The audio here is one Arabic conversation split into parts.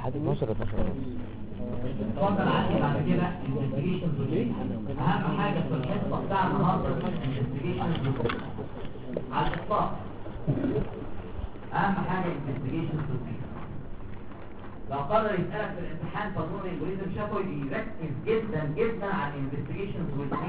لحد 12 ونص. اتفضل علي بعد كده انفستيجيشن روتين. اهم حاجه في الحصه بتاع النهارده انفستيجيشن روتين على الاطلاق. اهم حاجه انفستيجيشن روتين. لو قرر يسالك في الامتحان بالمونري امبوليزم شافوي بيركز جدا جدا على الانفستيجيشن روتين.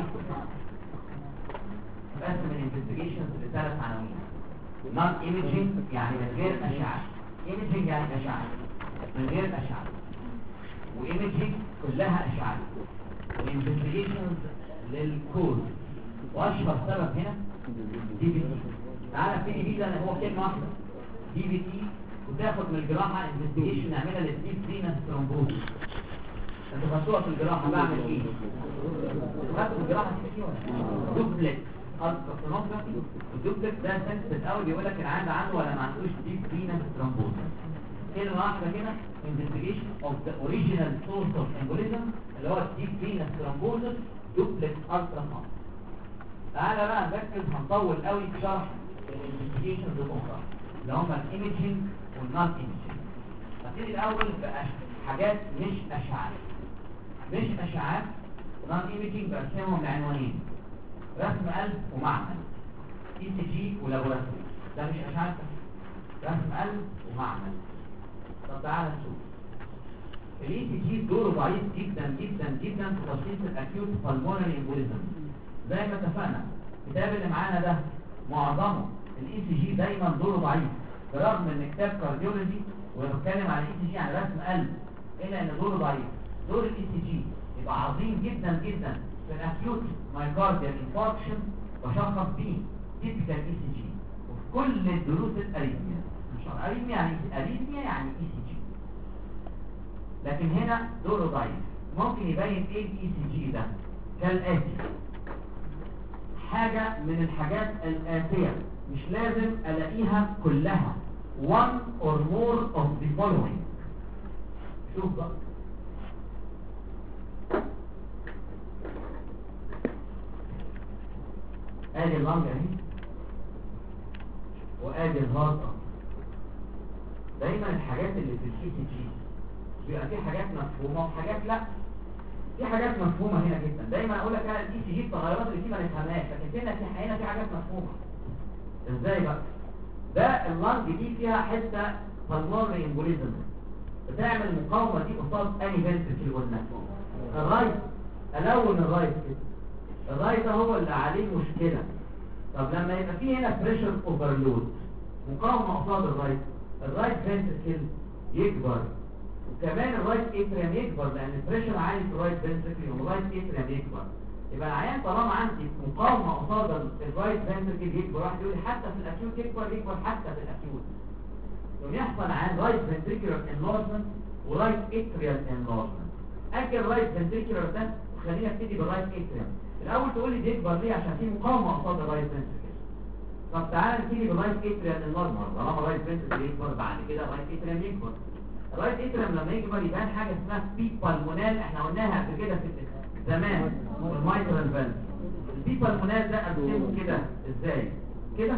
بقسم الانفستيجيشنز لثلاث عناوين: نون ايميجينج يعني من غير اشعه، ايميجينج يعني اشعه من غير اشعه، وايميجينج كلها اشعه، وانفستيجيشنز للكوز. واشهر سبب هنا دي بي تي. تعالى ابتدي بيه ده هو كلمه واحده دي بي تي، وتاخد من الجراحه انفستيجيشن نعملها للديب فينس ثرومبوز. انتوا خدتوها في الجراحه بعمل ايه؟ خدتوا في الجراحه دي بي ولا دوبلكس التراسونوجرافي. الدوبلكس ده سنسيتيف قوي، بيقول لك العيان عنده ولا ما عندوش ديب فينس ثرومبوز. كلمه واحده كده investigation of the original source of embolism اللي هو الديب فينس ثرومبوز دوبلكس التراسونوجرافي. تعالى بقى نركز، هنطول قوي في شرح الانفستيجيشنز الاخرى اللي هم الايميجينج والنون ايميجينج. هبتدي الاول بحاجات مش اشعاعات. مش اشعاعات نون ايميجينج بقسمهم لعنوانين: رسم قلب ومعمل، اي سي جي ولابوراتوري. ده مش اشعاعات، رسم قلب ومعمل. طب تعالى نشوف. الاي سي جي دوره ضعيف جدا جدا جدا في تشخيص الاكيوت بالمونري امبوليزم. زي ما اتفقنا الكتاب اللي معانا ده معظمه الاي سي جي دايما دوره ضعيف، برغم ان كتاب كارديولوجي وبيتكلم عن الاي سي جي عن رسم قلب، الا ان دوره ضعيف. دور الاي سي جي يبقى عظيم جدا جدا في الاكيوت مايوكارديال انفاركشن، بشخص بيه تيبيكال اي سي جي، وفي كل الدروس الاريثميا. مش اريثميا يعني اريثميا يعني اي سي جي، لكن هنا دوره ضعيف. ممكن يبين ايه الاي سي جي ده كالاتي: حاجة من الحاجات الآتية، مش لازم ألاقيها كلها، one or more of the following. شوف بقى، ادي اللنج اهي، وادي الهارت. دايما الحاجات اللي في الاي سي جي بيبقى في حاجات مفهومة وحاجات لا. في حاجات مفهومة هنا جدا، دايما اقول لك انا الاي سي جي التغيرات اللي فيه ما نفهمهاش، لكن هنا في حاجات مفهومة. ازاي بقى؟ ده اللنج دي فيها حتة بالمونري امبوليزم، بتعمل المقاومة دي قصاد اني فنتركل قلنا الرايت. الون الرايت كده، الرايت ده هو اللي عليه مشكلة. طب لما يبقى فيه هنا بريشر اوفرلود، مقاومة قصاد الرايت فنتركل يكبر، وكمان الرايت اتريم يكبر، لان البريشر عالي في الرايت فنتركل والرايت اتريم يكبر. يبقى العيان طالما عندي مقاومة قصاد الرايت فنتركل يكبر، واحد يقول لي حتى في الاكيوت يكبر حتى في الاكيوت. يوم يحصل عن رايت فنتريكولار انلارجمنت ورايت اتريال انلارجمنت. اجل رايت فنتريكولار ده وخلينا ابتدي بالرايت اتريال. الاول تقول لي بيكبر ليه؟ عشان في مقاومة قصاد الرايت فنتركل. طب تعالى نبتدي بالرايت اتريال انلارجمنت. طالما الرايت فنتركل يكبر، بعد كده الرايت اتريال يكبر. الرايت اتريم لما يكبر يبان حاجه اسمها بي بالمونال، احنا قلناها قبل كده في زمان في المايترال فالف. البي بالمونال ده ارسمه كده ازاي؟ كده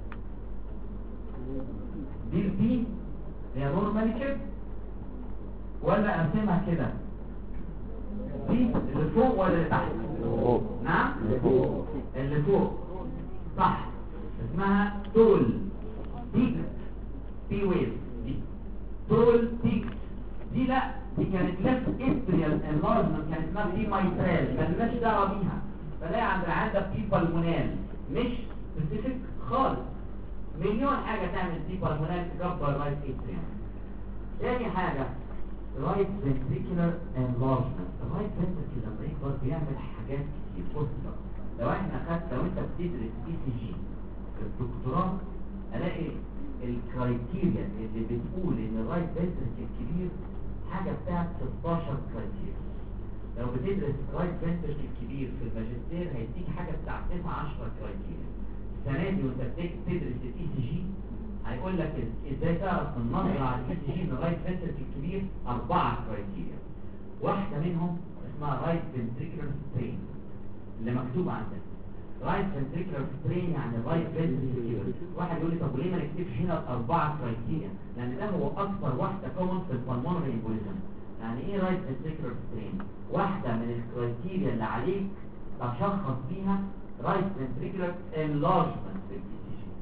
دي البي هي نورمالي كده، ولا ارسمها كده دي اللي فوق ولا اللي تحت؟ نعم اللي فوق صح، اسمها تول دي بي ويف. تول بيك دي لا، دي كانت ليفت اتريال انلارجمنت، كانت اسمها بي مايترال، مالناش دعوه بيها. فلاقي عند العيان ده بي بالمونال مش سبيسيفيك خالص. مليون حاجه تعمل بي بالمونال تكبر رايت اتريال. تاني حاجه رايت فنتريكولار انلارجمنت. الرايت فنتريكل لما يكبر بيعمل حاجات كتير. بص بقى، لو انت بتدرس اي سي جي في الدكتوراه، الاقي الكرايتيريا اللي بتقول ان الرايت فنتركل الكبير حاجه بتاعت 16 كرايتيريا. لو بتدرس رايت فنتركل الكبير في الماجستير هيديك حاجه بتاعت 19 كرايتيريا. السنه دي وانت بتدرس الاي سي جي هيقول لك ازاي تعرف من نظره على الاي سي جي ان الرايت فنتركل الكبير 4 كرايتيريا. واحده منهم اسمها رايت فنتريكولار سترين اللي مكتوب عندك. رايت فنتريكولار سترين يعني رايت فنتريكولار. واحد يقول لي طب وليه ما نكتبش هنا الاربعه كرايتيريا؟ لان ده هو اكثر واحده كومن في البلمونري امبوليزم. يعني ايه رايت فنتريكولار سترين؟ واحده من الكرايتيريا اللي عليك تشخص بيها رايت فنتريكولار انلارجمنت في الاي سي جي.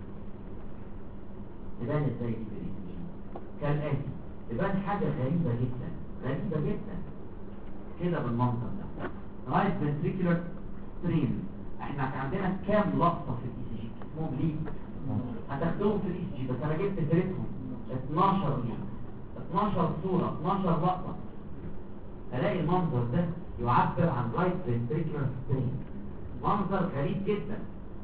تبان ازاي دي في الاي سي جي؟ كالاتي، تبان حاجه غريبه جدا غريبه جدا كده بالمنظر ده. رايت فنتريكولار سترين احنا كان عندنا كام لقطه في الاي سي جي اسمهم ليد، هتاخدوهم في الاي سي جي بس انا جبت سيرتهم 12 ليد، 12 صوره، 12 لقطه. الاقي المنظر ده يعبر عن رايت فنتريكولار سترين. منظر غريب جدا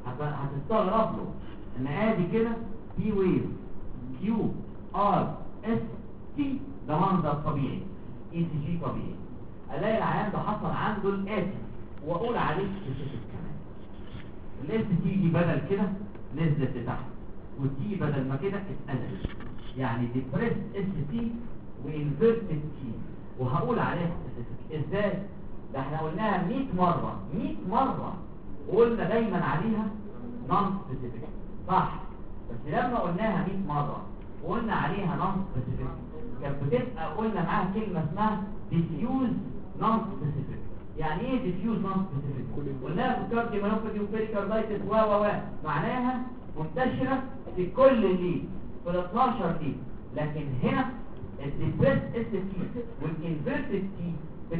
هتستغرب له ان ادي كده بي ويف كيو ار اس تي، ده منظر طبيعي اي سي جي طبيعي. الاقي العيان ده حصل عنده الاتي واقول عليه سبيسيفيك كمان. الاس تي دي بدل كده نزلت لتحت، والتي بدل ما كده اتقلبت، يعني ديبريس اس تي وانفيرتد تي، وهقول عليها سبيسيفيك. ازاي؟ ده احنا قلناها 100 مره 100 مره، وقلنا دايما عليها نون سبيسيفيك صح، بس لما قلناها 100 مره وقلنا عليها نون سبيسيفيك كانت بتبقى قلنا معاها كلمه اسمها ديفيوز نون سبيسيفيك. يعني ايه ديفيوز نون سبيسيفيك؟ قلناها في الكارديوميوباثي وبيريكاردايتس و معناها منتشره في كل الليد في ال 12 ليد. لكن هنا الديبريس اس تي والانفيرتد تي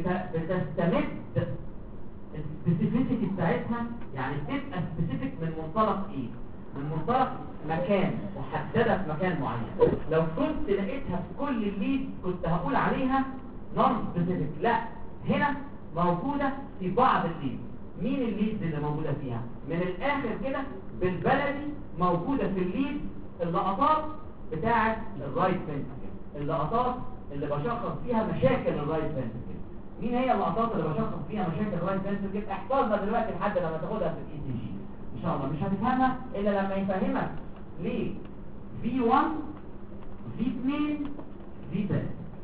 بتستمد السبيسيفيسيتي بتاعتها، يعني بتبقى سبيسيفيك من منطلق ايه؟ من منطلق مكان محدده في مكان معين. لو كنت لقيتها في كل الليد كنت هقول عليها نون سبيسيفيك، لا هنا موجوده في بعض الليد. مين الليد اللي موجوده فيها؟ من الاخر كده بالبلدي موجوده في الليد اللقطات بتاعه الرايت فنتريكل، اللقطات اللي بشخص فيها مشاكل الرايت فنتريكل. مين هي اللقطات اللي بشخص فيها مشاكل الرايت فنتريكل؟ احفظها دلوقتي لحد لما تاخدها في الاي سي جي ان شاء الله. مش هتفهمها الا لما يفهمك ليه V1 V2 V3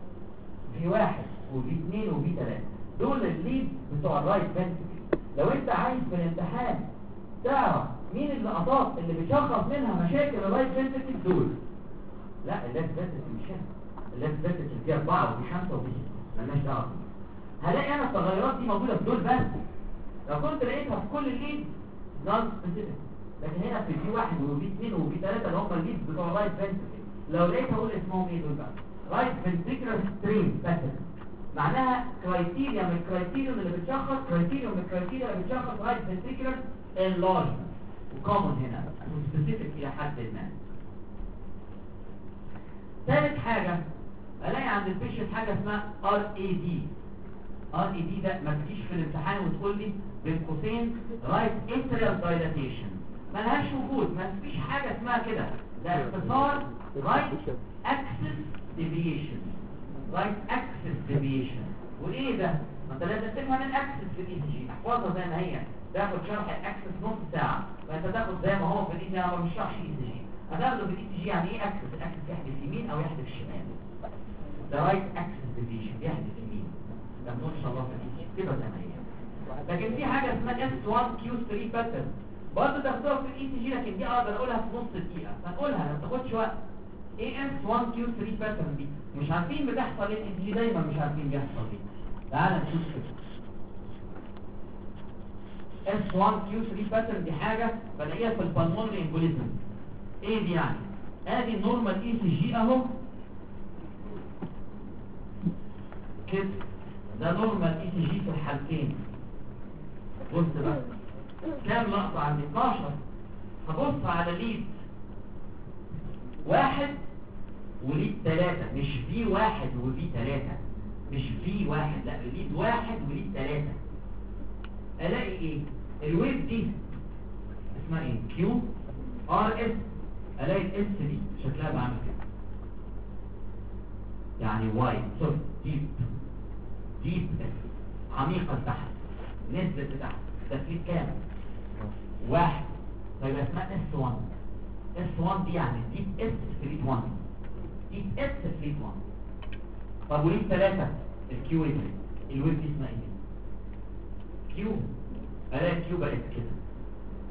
V1 وV2 وV3 دول الليد بتوع الرايت فنتريكل. لو انت عايز في الامتحان تعرف مين اللقطات اللي بتشخص منها مشاكل الرايت فنتريكل دول، لا الليفت فنتريكل مش هنا، الليفت فنتريكل فيها 4 وفي 5 وفي 6 مالناش دعوه. هلاقي انا التغيرات دي موجوده في دول بس. لو كنت لقيتها في كل الليد نون سبيسيفيك، لكن هنا في في 1 وفي 2 وفي 3 اللي هم الليد بتوع الرايت فنتريكل، لو لقيتها اقول اسمهم ايه دول بقى؟ رايت فنتريكولار سترين باترن، معناها كرايتيريا من الكرايتيريا اللي بتشخص، كرايتيريا من الكرايتيريا اللي بتشخص رايت فنتريكولار انلارجمنت، وكومن هنا سبيسيفيك الى حد ما. ثالث حاجه الاقي عند البيشنت حاجه اسمها RAD. RAD ده ما تجيش في الامتحان وتقول لي بين قوسين رايت اتريال دايلاتيشن، ملهاش وجود، ما فيش حاجه اسمها كده، ده اختصار رايت اكسس ديفيشن. رايت اكسس ديفيشن وايه ده؟ ما انت لازم تفهم الاكسس في الاي سي جي، احفظها زي ما هي. تاخد شرح الاكسس نص ساعه، فانت تاخد زي ما هو في الاي سي جي. انا ما بشرحش الاي سي جي، هتاخده في الاي سي جي. يعني ايه اكسس؟ الاكسس يحدث يمين او يحدث شمال، ده رايت اكسس ديفيشن يحدث يمين. ده ان شاء الله في الاي سي جي كده زي ما هي. لكن في حاجه اسمها S1Q3 باترن برضه تاخدوها في الاي سي جي، لكن دي اقدر اقولها في نص دقيقه، فنقولها ما تاخدش وقت. ايه S1Q3 باترن دي؟ مش عارفين بتحصل ايه الاي سي جي، دايما مش عارفين بيحصل ايه. تعال نشوف كده. S1Q3 باترن دي حاجه بلاقيها في البلمونري امبوليزم. ايه دي يعني؟ ادي النورمال اي سي جي اهو كده، ده نورمال اي سي جي في الحالتين. بص بقى كام لقطه عندي؟ 12. هبص على ليد 1 وليد 3، مش في 1 وفي 3، مش في 1، لا ليد 1 وليد 3. الاقي ايه؟ الويف دي اسمها ايه؟ كيو ار اس. الاقي الاس دي شكلها بعمل كده، يعني وايد سوري ديب عميقه لتحت، نزلت لتحت. ده فليت كام؟ 1. طيب اسمها S1. S1 دي يعني ديب اس فليت 1، ديب اس فليت 1. طب وليد 3 الكيو ويف، الويف دي اسمها ايه؟ كيو. الاقي الكيو بقت كده،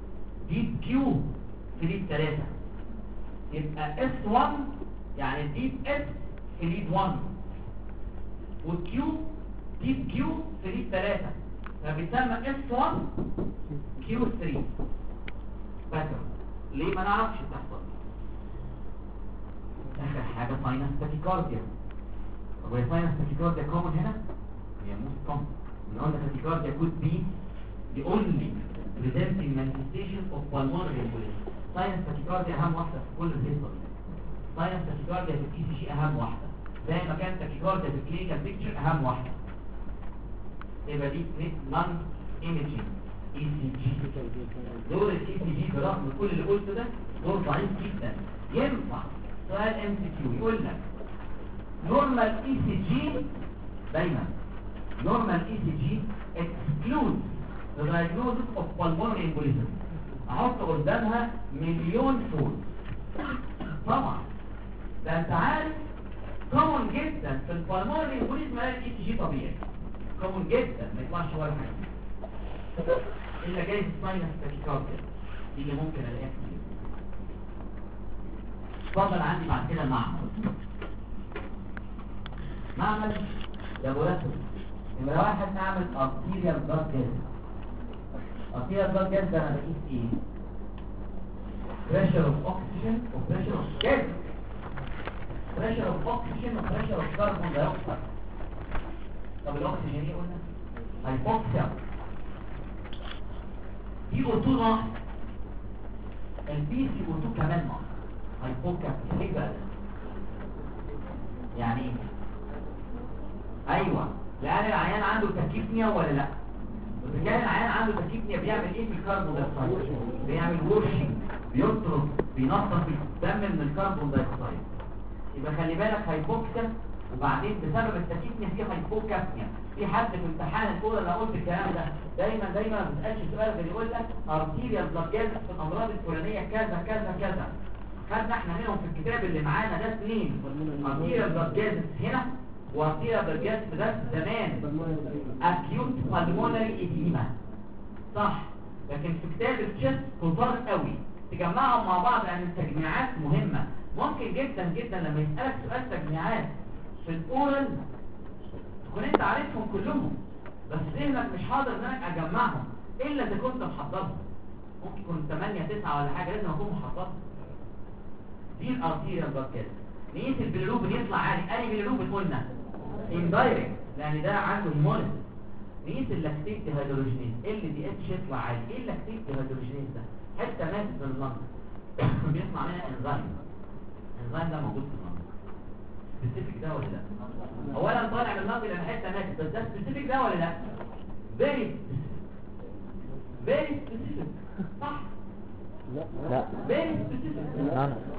ديب كيو في ليد 3 يبقى اس 1 يعني ديب اس في ليد 1 والكيو ديب كيو في ليد 3 فبيسمى اس 1 كيو 3 باترن. ليه ما نعرفش تحصل. اخر حاجه ساينس تاكيكارديا. طب هي ساينس تاكيكارديا كومن هنا؟ هي موست كومن. النهارده تاكيكارديا could be the only presenting manifestation of pulmonary embolism. ساينس تاكيكارديا اهم واحده في كل القصه دي. ساينس تاكيكارديا في الكي سي جي اهم واحده، زي ما كان تاكيكارديا في الكلينيكال بيكتشر اهم واحده. يبقى دي نون ايميجينج اي سي جي. دور الاي سي جي برغم كل اللي قلته ده دور ضعيف جدا. ينفع سؤال ام سي كيو يقول لك نورمال اي سي جي دايما normal ECG excludes the diagnosis of pulmonary embolism. احط قدامها مليون فول. طبعا ده انت عارف common جدا في البلمونري embolism الاقي ECG طبيعي common جدا ما يطلعش ولا حاجه الا جاي ساينس تاكيكارديا دي اللي ممكن الاقيها كتير. اتفضل عندي بعد كده معمل لابوراتوري. نمرة واحد نعمل arterial blood gas. arterial blood gas ده انا بقيس ايه؟ pressure of oxygen و pressure of gas. pressure of oxygen و pressure of carbon dioxide. طب الاكسجين ايه قلنا؟ hypoxia. CO2 ناقص. البي CO2 كمان ناقص. hypoxia. ايه بقى ده؟ يعني ايه؟ ايوه لان العيان عنده تكيفنيا ولا لا؟ اذا كان العيان عنده تكيفنيا بيعمل ايه في الكربون دايوكسيد؟ بيعمل وورشنج، بيطرد، بينظف الدم من الكربون دايوكسيد. يبقى خلي بالك هايبوكسيا وبعدين بسبب التكيفنيا في هايبوكابنيا. في حد في امتحان الاولى اللي قلت الكلام ده دايما ما بتسالش سؤال غير يقول لك ارتيريال بلاد جاز في الامراض الفلانيه كذا كذا كذا. خدنا احنا منهم في الكتاب اللي معانا ده اثنين ارتيريال بلاد جاز هنا وارتيريال بلاد جاز ده زمان اكيوت بالمونري اديما صح. لكن في كتاب التشست كتار قوي تجمعهم مع بعض لان التجميعات مهمه. ممكن جدا جدا لما يسالك سؤال تجميعات في الاورال تكون انت عارفهم كلهم بس ذهنك مش حاضر ان انا اجمعهم الا اذا كنت محضرهم. ممكن يكون 8 9 ولا حاجه لازم اكون محضرهم. دي الارتيريال بلاد جاز. نقيس البيليروبين يطلع عالي. انهي بيليروبين قلنا؟ اندايركت لان ده عنده هيموليز. نقيس اللاكتيك ديهيدروجينيز ال دي اتش يطلع عالي. ايه اللاكتيك ديهيدروجينيز ده؟ حته ماتت من اللنج بيطلع منها انزيم. الانزيم ده موجود في اللنج. سبيسيفيك ده ولا لا؟ اولا طالع من اللنج لان حته ماتت بس ده سبيسيفيك ده ولا لا؟ فيري سبيسيفيك صح؟ لا فيري سبيسيفيك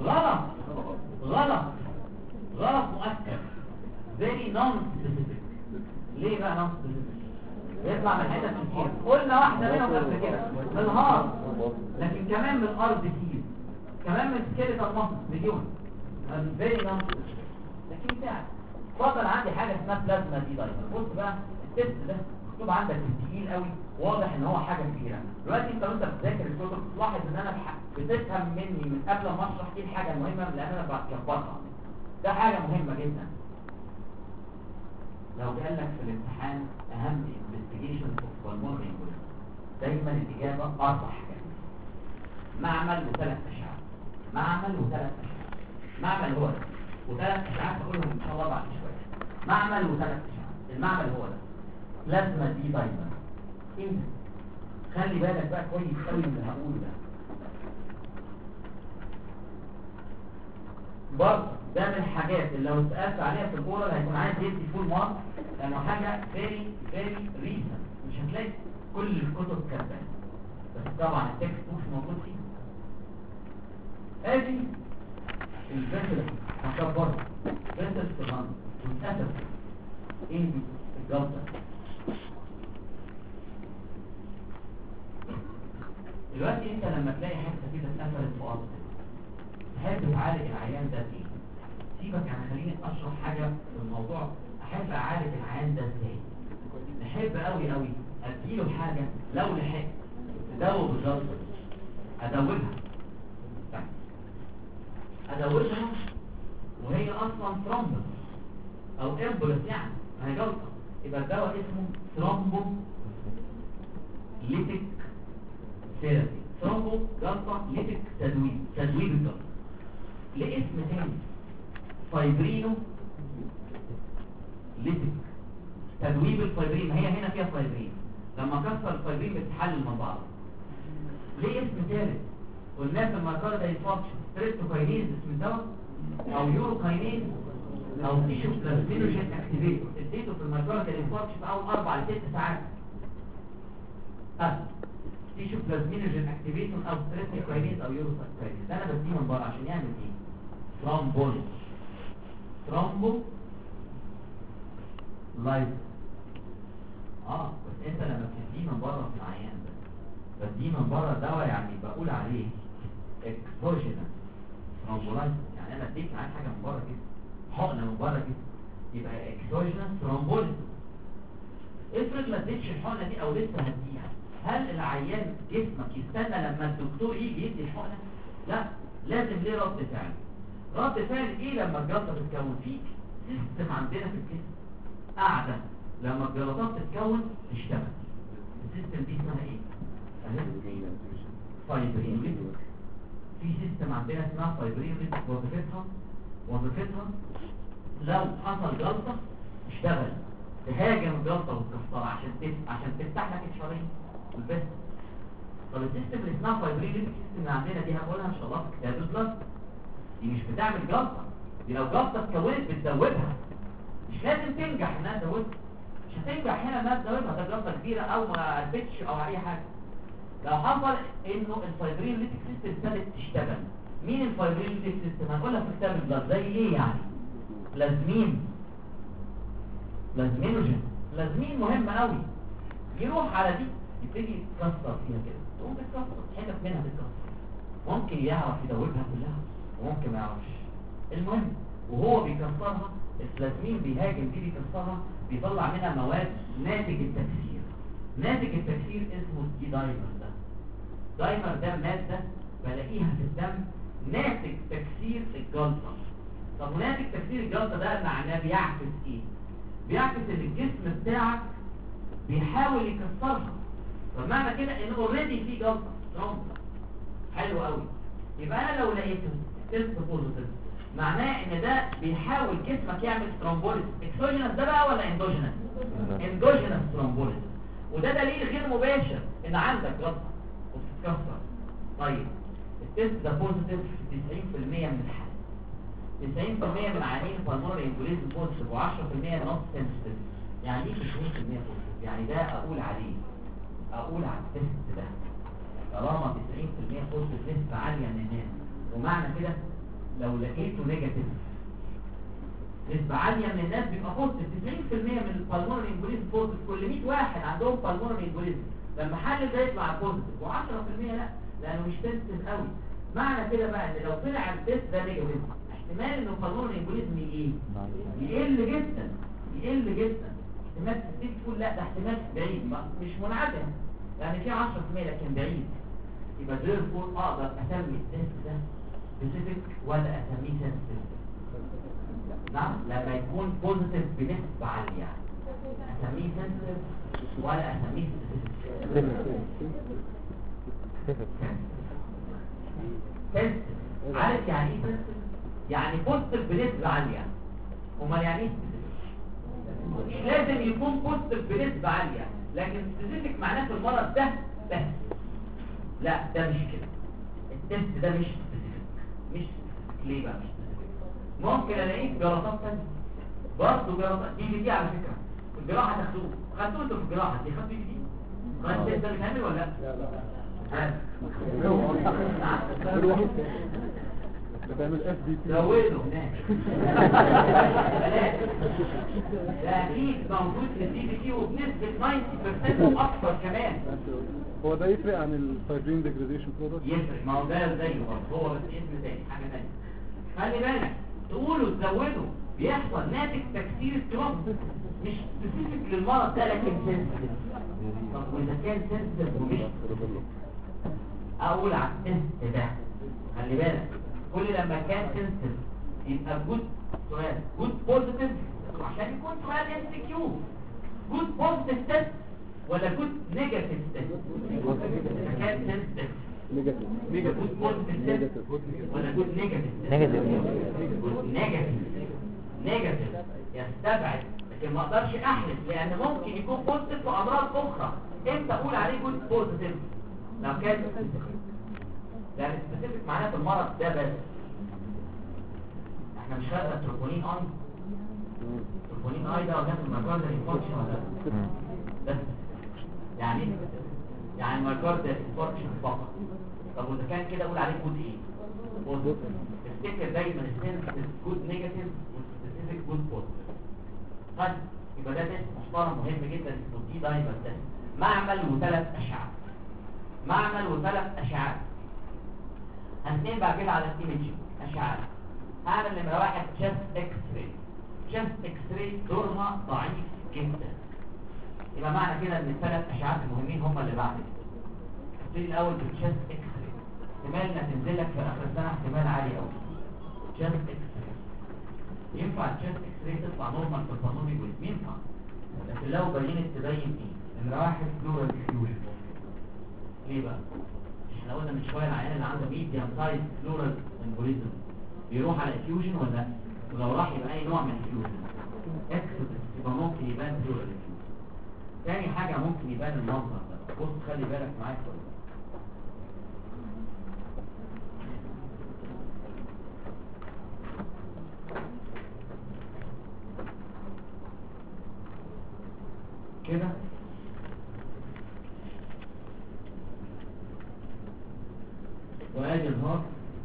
غلط مؤكد. فيري نون سبيسيفيك. ليه بقى نون سبيسيفيك؟ يطلع من حتت كتير. قلنا واحده منهم قبل كده من الهارت لكن كمان من الارض كتير كمان من سكيلتال مصر مليون. فيري نون سبيسيفيك لكن تعب. اتفضل عندي حاجه اسمها بلازما دي دايما. بص بقى التست ده مكتوب عندك تقيل قوي واضح ان هو حاجه كبيره. دلوقتي انت وانت بتذاكر الكتب تلاحظ ان انا بتفهم مني من قبل ما اشرح ايه الحاجه المهمه لان انا بكبرها. ده حاجه مهمه جدا. لو قال لك في الامتحان اهم انفستيجيشن اوف بالمونري امبوليزم دايما الاجابه 4 حاجات. معمل وثلاث اشعاعات. معمل هو ده وثلاث اشعاعات هقولهم ان شاء الله بعد شويه. معمل وثلاث اشعاعات. المعمل هو ده بلازما دي دايما. انت خلي بالك بقى كويس قوي من اللي هقوله ده. برضه ده من الحاجات اللي لو اتسالت عليها في الاورال هيكون عايز يدي فول مارك لانه حاجه فيري ريسنت. مش هتلاقي كل الكتب كاتباها بس طبعا التكست مش موجود فيه. ادي الفيسل هكبره فيسل في الهند والاسف ايه الجلطه. دلوقتي انت لما تلاقي حته كده اتقفلت في ارض تحب تعالج العيان ده بايه؟ سيبك يعني خليني اشرح حاجه في الموضوع. احب اعالج العيان ده ازاي؟ نحب قوي اديله حاجه لو لحقت تدوب الجلطه ادوبها. ادوبها وهي اصلا ثرومبس او امبولس، يعني ما هي جلطه، يبقى الدواء اسمه ثرومبو ليتك ثيرابي. ثرومبو جلطه، ليتك تدويب الجلطه. لاسم تاني فايبرينو ليتك، تدويب الفايبرين. هي هنا فيها فايبرين، لما كسر الفايبرين بتتحلل من بعض. ليه اسم ثالث؟ والناس لما قالوا ده انفكشن ستريبتوكاينيز اسم الدواء، او يوروكاينيز، او تيشو بلازمينوجين اكتيفيتور. اديته في الميكروبيال انفكشن اول 4 ل 6 ساعات. تيشو بلازمينوجين اكتيفيتور او ستريبتوكاينيز او يوروكاينيز. ده انا بديه من بره عشان يعمل ايه؟ ثرومبوليز. ثرومبو لايز. بس انت لما بتديه من بره في العيان ده، بديه من بره دواء يعني بقول عليه اكسوجينس ثرومبولايز. يعني انا اديك معاك حاجه من بره كده، حقنه من بره كده، يبقى اكسوجينس ثرومبولايز. افرض ما اديتش الحقنه دي او لسه هديها، هل العيان جسمك يستنى لما الدكتور يجي يدي الحقنه؟ لا، لازم ليه رد فعل. رد فعل ايه لما الجلطه تتكون؟ فيك سيستم عندنا في الجسم قاعده لما الجلطات تتكون تشتغل. السيستم دي اسمها ايه؟ فايبرينوليتك. في سيستم عندنا اسمها فايبرينوليتك، وظيفتها لو حصل جلطه تشتغل تهاجم الجلطه وتكسرها عشان تفتح لك الشرايين والبس. طب السيستم اللي اسمها فايبرينوليتك السيستم اللي عندنا دي هقولها ان شاء الله في كتاب البلد. دي مش بتعمل جلطه، دي لو جلطه اتكونت بتدوبها. مش لازم تنجح انها تدوبها، مش هتنجح هنا انها تدوبها، ده جلطه كبيره او ما قلبتش او اي حاجه. لو حصل انه الفايبرينوليتك سيستم ابتدت تشتغل. مين الفايبرينوليتك سيستم؟ هنقولها في كتاب البلد. زي ايه يعني؟ بلازمينوجين. بلازمين مهم قوي. يروح على دي يبتدي يتكسر فيها كده، تقوم تتكسر حتت منها تتكسر. ممكن يعرف يدوبها كلها وممكن ما يعرفش. المهم وهو بيكسرها البلازمين بيهاجم دي، بيكسرها بيطلع منها مواد ناتج التكسير. ناتج التكسير اسمه دي دايمر. دايمر ده مادة بلاقيها في الدم ناتج تكسير الجلطة. طب وناتج تكسير الجلطة ده معناه بيعكس ايه؟ بيعكس ان الجسم بتاعك بيحاول يكسرها. فمعنى كده ان اوريدي في جلطة سترونج. حلو قوي. يبقى انا لو لقيته تيست بوزيتيف معناه ان ده بيحاول جسمك يعمل سترومبوليس. اكسوجينس ده بقى ولا اندوجينس؟ اندوجينس سترومبوليس. وده دليل غير مباشر ان عندك جلطة وبتتكسر. طيب التست ده بوزيتيف في 90% من الحالات. 90% من عيانين البلمونري امبوليزم بوزيتيف و10% نوت سنسيتيف. يعني ايه 90% بوزيتيف؟ يعني ده اقول على التست ده طالما 90% بوزيتيف نسبة عالية من الناس، ومعنى كده لو لقيته نيجاتيف نسبة عالية من الناس بيبقى بوزيتيف. 90% من البلمونري امبوليزم بوزيتيف، كل 100 واحد عندهم بالمونري امبوليزم لما حل ده يطلع بوزيتيف، و10% لا لانه مش سنسيتيف قوي. معنى كده بقى ان لو طلع التست ده نيجاتيف احتمال انه البلمونري امبوليزم يقل جدا. احتمال تبتدي تقول لا ده احتمال بعيد مش منعدم، يعني في 10% لكن بعيد. يبقى therefore اقدر اسمي التست ده سبيسيفيك ولا اسميه سنسيتيف؟ نعم، لما يكون بوزيتيف بنسبة عالية اسميه سنسيتيف ولا اسميه سبيسيفيك؟ سنسيتيف. عارف يعني ايه سنسيتيف؟ يعني بوزيتيف بنسبة عالية. امال يعني ايه سبيسيفيك؟ مش لازم يكون بوزيتيف بنسبة عالية، لكن سبيسيفيك معناه في المرض ده بس. لا ده مش كده. التست ده مش سبيسيفيك. ليه بقى مش سبيسيفيك؟ ممكن الاقيك جلطات ثانيه برضه جلطات دي على فكره في الجراحه تاخدوه. خدتوه انتوا في الجراحه دي؟ خدتوا دي؟ خدت انت بتعمل ولا لا؟ بتعمل اف بي تي زوده هناك. ده اكيد موجود في الدي بي تي وبنسبه 90% واكثر كمان. هو ده يفرق عن الفايبرين ديجراديشن برودكت؟ يفرق، ما هو ده زيه برضه، هو بس اسم تاني حاجه ثانيه. خلي بالك تقولوا تزودوا بيحصل ناتج تكسير التراب، مش سبيسيفيك للمرض ده لكن سنسيتيف. طب واذا كان سنسيتيف ومش اقول على التست ده خلي بالك كل لما كان سنسيتيف يبقى جود سؤال جود بوزيتيف عشان يكون سؤال ام سي كيو جود بوزيتيف تيست ولا جود نيجاتيف تيست كان سنسيتيف جود بوزيتيف تيست ولا جود نيجاتيف نيجاتيف يستبعد لكن ما اقدرش احلف لان ممكن يكون بوزيتيف في امراض اخرى امتى اقول عليه جود بوزيتيف لو كان يعني سبيسيفيك معناه في المرض ده بس احنا مش خدنا التروبونين اي التروبونين اي ده ولا المايكارديال انفاركشن ولا بس يعني المايكارديال انفاركشن فقط طب واذا كان كده اقول عليه جود ايه بوزيتيف افتكر دايما السنسيتيف جود نيجاتيف والسبيسيفيك جود بوزيتيف طيب يبقى ده تيست محترم مهم جدا اسمه دي دايمر تيست معمل وثلاث اشعات معمل وثلاث اشعات هنتنين بعد كده على الايميجينج اشعات هعمل نمرة واحد شيست اكس راي شيست اكس راي دورها ضعيف جدا يبقى معنى كده ان الثلاث اشعات المهمين هم اللي بعد كده نبتدي الاول بالشيست اكس راي احتمال انها تنزل لك في اخر السنه احتمال عالي قوي شيست اكس راي ينفع الشيست اكس راي تطلع نورمال في القانوني جويز ينفع لكن لو بينت تبين ايه نمرة واحد بلورال ديفيوجن ليه بقى احنا قلنا من شويه العيان اللي عنده ميديم سايز بلورال امبوليزم بيروح على افيوجن ولا ولو راح يبقى اي نوع من الافيوجن اكسودس يبقى ممكن يبان بلورال افيوجن تاني حاجه ممكن يبان المنظر ده بص خلي بالك معايا كويس كده وادي الهارت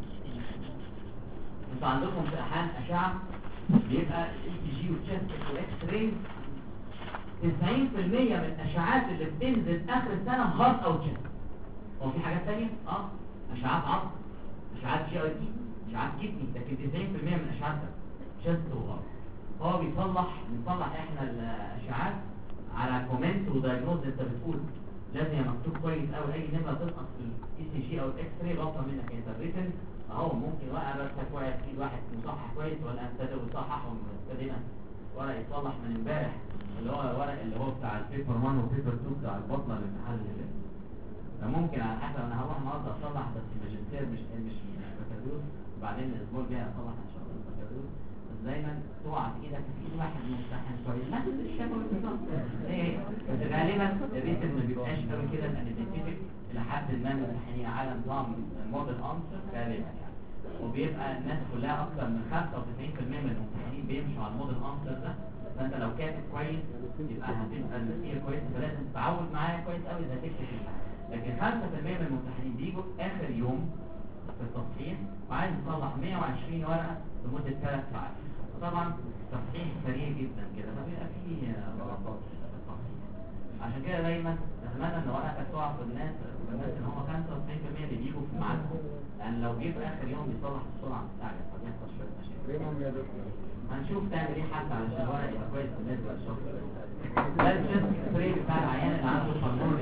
انتوا عندكم في احيان اشعه بيبقى اي تي جي وتشست واكس راي 90% من الاشعات اللي بتنزل اخر السنه هارت او تشست هو في حاجات ثانيه اشعات عظم اشعات جي اي تي اشعات كدني لكن 90% من الاشعات تشست وهارت هو بنصلح احنا الاشعات على كومنت ودايجنوز انت بتقول لازم يبقى مكتوب كويس قوي اي نمره تنقص في الاي سي جي او الاكس راي غلطه منك انت الريتن اهو ممكن ورقه بس كويس في واحد مصحح كويس ولا ابتدى يصححهم ابتدينا ورق يتصلح من امبارح اللي هو الورق اللي هو بتاع البيبر 1 وبيبر 2 بتاع البطنه الامتحان اللي فات فممكن على حسب انا هروح النهارده اصلح بس الماجستير مش بكالوريوس وبعدين الاسبوع الجاي اصلح ان شاء الله البكالوريوس بس دايما تقع في ايدك في ايد واحد ممتحن كويس ما تنسى الشكوى بالظبط بس غالبا الريتن ما بيبقاش قوي كده لان بيتفق الى حد ما ممتحنين على نظام موديل انسر غالبا يعني وبيبقى الناس كلها اكثر من 95% من الممتحنين بيمشوا على الموديل انسر ده فانت لو كاتب كويس يبقى هتبقى النتيجه كويسه فلازم تتعود معايا كويس قوي اذا تكتب لكن 5% من الممتحنين بيجوا اخر يوم في التصحيح وعايز يصلح 120 ورقه لمده 3 ساعات طبعا تصحيح سريع جدا كده فبيبقى فيه غلطات في التصحيح عشان كده دايما اتمنى ان ورقتك تقع في الناس ان هم 95% اللي بيجوا في ميعادهم لان لو جه في اخر يوم بيصلح بسرعه مستعجل فبيحصل شويه مشاكل هنشوف تعمل ايه حتى علشان الورق يبقى كويس بالنسبه للشخص ده الجست سبراي بتاع العيان اللي عنده قانون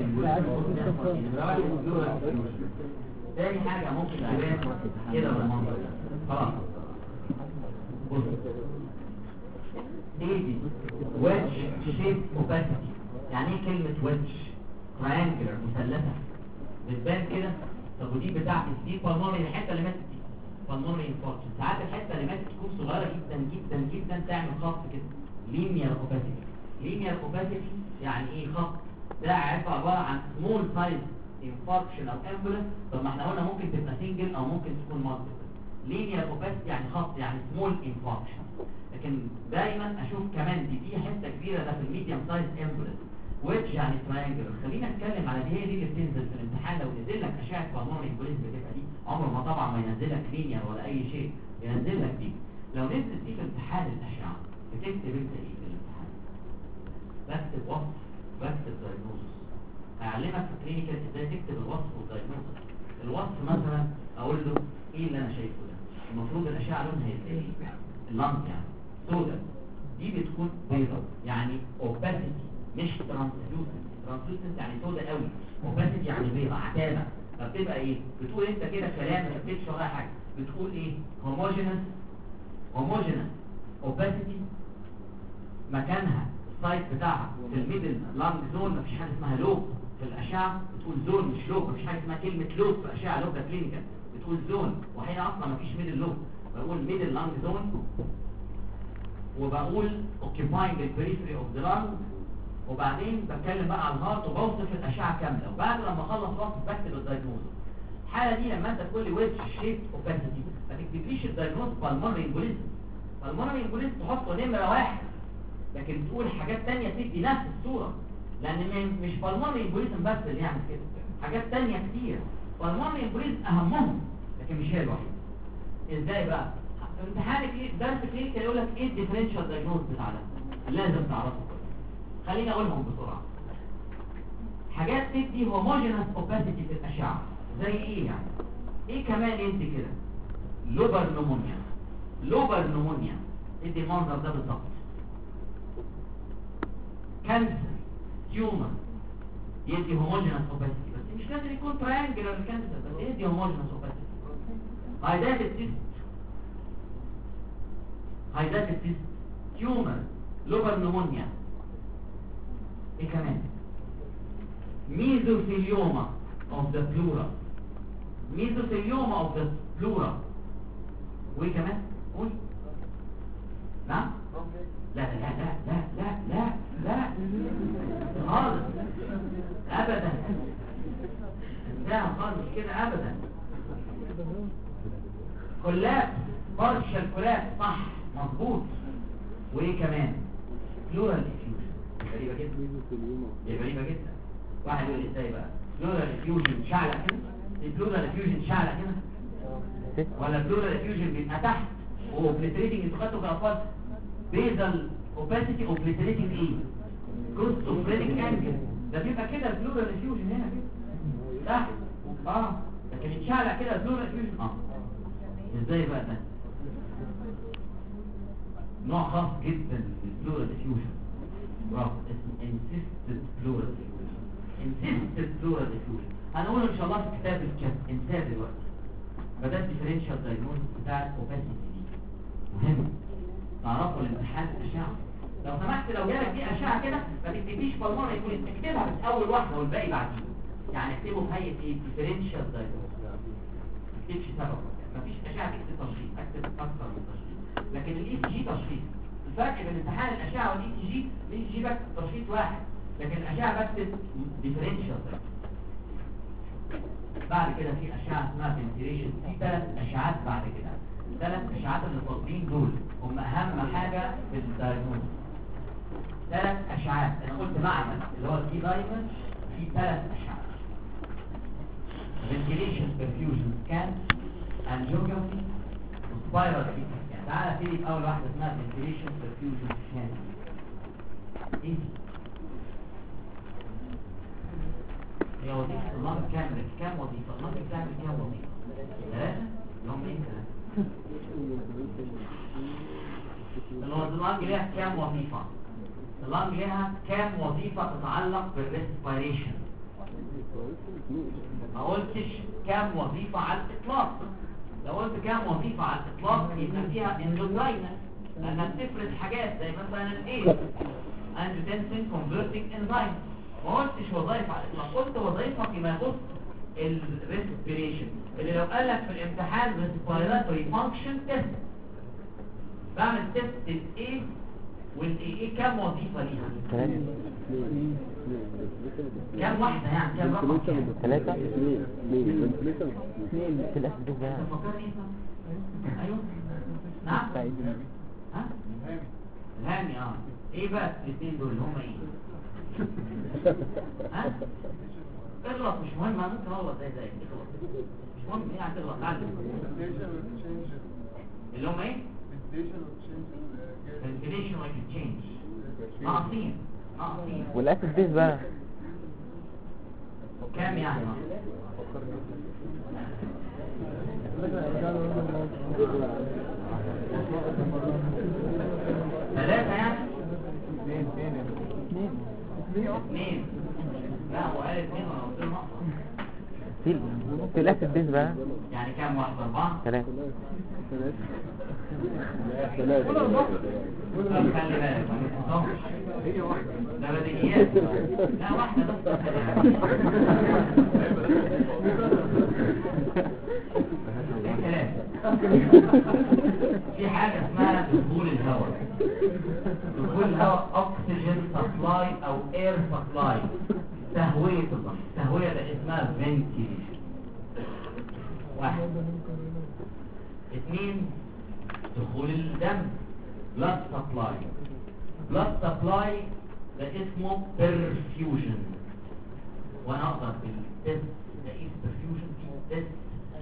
تاني حاجه ممكن تبان كده بالمنظر ده خلاص بص دي ويدج شيب اوباسيتي يعني ايه كلمه ويدج تراينجلر مثلثه بتبان كده طب ودي بتاعت دي بالمونري الحته اللي ماتت دي بالمونري انفاركشن ساعات الحته اللي ماتت تكون صغيره جدا جدا جدا تعمل خط كده لينير اوباسيتي لينير اوباسيتي يعني ايه خط ده عباره عن سمول سايز انفاركشن او امبولس طب ما احنا قلنا ممكن تبقى سنجل او ممكن تكون مالتيبل لينير اوباسيتي يعني خط يعني سمول انفاركشن لكن دايما اشوف كمان دي حته كبيره ده في الميديم سايز امبولس ويدج يعني تراينجلر خلينا نتكلم على دي هي دي اللي بتنزل في الامتحان لو نزل لك اشعه بالمونري امبوليزم بتبقى دي عمره ما طبعا ما ينزل لك لينير ولا اي شيء ينزل لك دي لو نزلت دي في امتحان الاشعه بتكتب انت ايه في الامتحان بكتب وصف بكتب دايجنوستس هعلمك في الكلينيكال ازاي تكتب الوصف والدايجنوستس الوصف مثلا اقول له ايه اللي انا شايفه ده المفروض الاشعه لونها يبقى ايه اللمب يعني سودا دي بتكون بيضاء يعني اوباسيتي مش ترانسلوسنت يعني سودا قوي اوباسيتي يعني بيضاء عتامه فبتبقى ايه؟ بتقول انت كده كلام ما تكتبش ولا حاجه، بتقول ايه؟ homogeneous opacity مكانها السايت بتاعها في الميدل لانج زون. مفيش حاجه اسمها لوب في الاشعه، بتقول زون مش لوب. مفيش حاجه اسمها كلمه لوب في الاشعه، لوب ده كلينيكال، بتقول زون، وهنا اصلا مفيش ميدل لوب. بقول ميدل لانج زون، وبقول occupying the periphery of the lung، وبعدين بتكلم بقى على الهارت وبوصف الاشعه كامله، وبعد لما اخلص وصف بكتب الدايجنوز. الحاله دي لما انت تقول لي ويدج شيب اوباسيتي ما تكتبليش الدايجنوز بالمونري امبوليزم. بالمونري امبوليزم تحطه نمره واحد، لكن تقول حاجات تانية تدي نفس الصوره، لان مش بالمونري امبوليزم بس اللي يعمل كده، حاجات تانية كتير. بالمونري امبوليزم اهمهم لكن مش هي الوحيده. ازاي بقى؟ امتحانك ايه؟ درس كلينيكال يقول لك ايه الديفرنشال دايجنوز بتاع ده، لازم تعرفه. خليني اقولهم بسرعه. حاجات تدي هوموجينس اوباسيتي في الاشعه زي ايه يعني؟ ايه كمان يدي كده؟ لوبر نمونيا تدي المنظر ده بالظبط. كانسر تيومر يدي هوموجينس اوباسيتي، بس مش لازم يكون تراينجلر الكانسر، بس يدي هوموجينس اوباسيتي. هايداتيس تيومر لوبر نمونيا. ايه كمان؟ ميزوثيليوما اوف ذا بلورا. وايه كمان؟ قول. نعم؟ لا خالص ابدا، لا خالص كده ابدا. كولابس، بارشال كولابس، صح مظبوط. وايه كمان؟ بلورال افيوجن. غريبه جدا. واحد يقول لي ازاي بقى بلورال افيوجن شعلة كده؟ البلورال افيوجن شعلة كده ولا البلورال افيوجن بيبقى تحت واوبليتريتنج؟ انتوا خدتوا في الاطفال بيزل اوباسيتي اوبليتريتنج ايه؟ كوستوفرينيك انجل، ده بيبقى كده البلورال افيوجن هنا كده تحت. لكن الشعلة كده البلورال افيوجن ازاي بقى ده؟ نوع خاص جدا من البلورال افيوجن، برافو، اسمه insisted pleural effusion. هنقوله ان شاء الله في كتاب الكتاب انساه دلوقتي. فده الديفرنشال دايجنوستس بتاع الاوباسيتي دي مهم تعرفوا الامتحان الاشعه. لو سمحت لو جالك دي اشعه كده ما تكتبيش بالمره، يكون اكتبها بس اول واحده والباقي بعدين، يعني اكتبه في هيئه ايه؟ ديفرنشال دايجنوستس. ما تكتبش سبب، مفيش اشعه تكتب تشخيص، اكتب اكثر من تشخيص. لكن الاي سي جي تشخيص. الفرق بين امتحان الاشعه والاي سي جي، الاي سي جي بكتب تشخيص واحد، لكن الاشعه بكتب ديفرنشال. بعد كده في اشعه اسمها فنتيليشن. في 3 اشعات بعد كده، 3 اشعات اللي فاضلين دول هم اهم حاجه في الدايجنوز. 3 اشعات انا قلت معمل اللي هو الدي دايموند، في 3 اشعات: فنتيليشن برفيوجن سكان، انجيوجرافي، وسبايرال سي تي سكان. تعالى نبتدي باول واحده اسمها فنتيليشن برفيوجن سكان. ايه هي وظيفة اللنج؟ كام وظيفة؟ اللنج بتعمل كام وظيفة؟ 3 اللي هم ايه 3؟ اللنج ليها كام وظيفة؟ اللنج ليها كام وظيفة تتعلق بالريسبيريشن؟ ما قلتش كام وظيفة على الإطلاق. لو قلت كام وظيفة على الإطلاق يبقى فيها اندوكراينال، لأنها بتفرز حاجات زي مثلا الايه؟ angiotensin converting enzyme. ما قلتش وظائف على الإطلاق، قلت وظائفها فيما يخص الريسبيريشن، اللي لو قال لك في الامتحان respiratory function test بعمل تيست الايه والايه كام وظيفة ليها؟ كام واحدة يعني؟ كام رقم؟ 3 2 في الأسبوع ده. ايوه نعم ها؟ الهامي ايه بقى الاثنين دول اللي هم ايه؟ ها؟ اغلط مش مهم، انا ممكن اغلط زي اغلط مش مهم، ايه هتغلط؟ تعلم اللي هم ايه؟ ventilation واكسشينج ناقصين والاسف بيس بقى كام يعني؟ ثلاثة يعني؟ 2 لا هو قال 2 وانا قلت له نقطة. في الاسيد بيز بقى يعني كام واحد؟ 4. 3. ثلاثة. طب خلي بالك ما تنساش هي واحدة. ده بديهيات. لا واحدة بس. في حاجة اسمها دخول الهواء. دخول الهواء oxygen supply او air supply، تهوية الضغط. التهوية ده اسمها ventilation. 1. 2. دخول الدم blood supply. blood supply ده اسمه perfusion. وانا اقدر بالتست اقيس perfusion في تست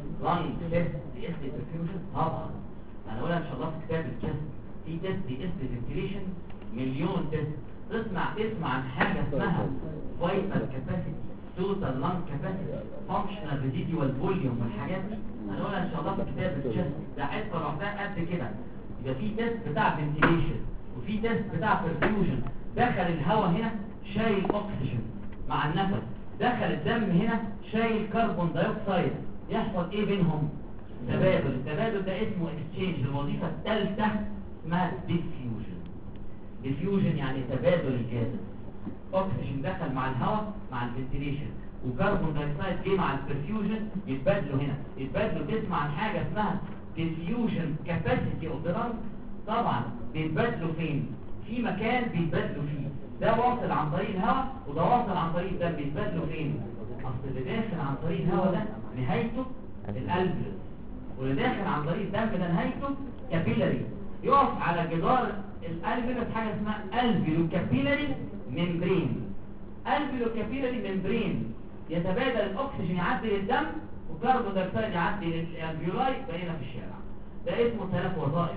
lung test بيقيس perfusion طبعا. انا اقولها ان شاء الله في كتاب التست في تست بيقيس ventilation مليون تست. تسمع عن حاجة اسمها vital capacity total lung capacity functional residual volume والحاجات دي هنقولها ان شاء الله في كتاب التست. ده حته لوحدها قد كده. يبقى في تست بتاع ventilation وفي تست بتاع perfusion. دخل الهواء هنا شايل اكسجين مع النفس، دخل الدم هنا شايل كربون دايوكسيد. يحصل ايه بينهم؟ تبادل. التبادل ده اسمه exchange. الوظيفه الثالثه اسمها diffusion. diffusion يعني تبادل الجاز. اكسجين دخل مع الهواء مع الفنتيليشن وكربون دايوكسيد جه مع البرفيوجن يتبادلوا هنا. يتبادلوا. تسمع عن حاجه اسمها diffusion capacity of the lung. طبعا بيتبادلوا فين؟ في مكان بيتبادلوا فيه. ده واصل عن طريق الهواء وده واصل عن طريق الدم. بيتبادلوا فين؟ اصل اللي داخل عن طريق الهواء ده نهايته الالفيولس، واللي داخل عن طريق الدم ده نهايته كابيلاري. يقف على جدار الالفيولس حاجه اسمها الفيولو كابيلاري ممبرين. الفيولو كابيلاري ممبرين يتبادل الاكسجين يعدي للدم والكربون دايوكسيد يعدي للالفيولاي. بقينا في الشارع. ده اسمه 3 وظائف: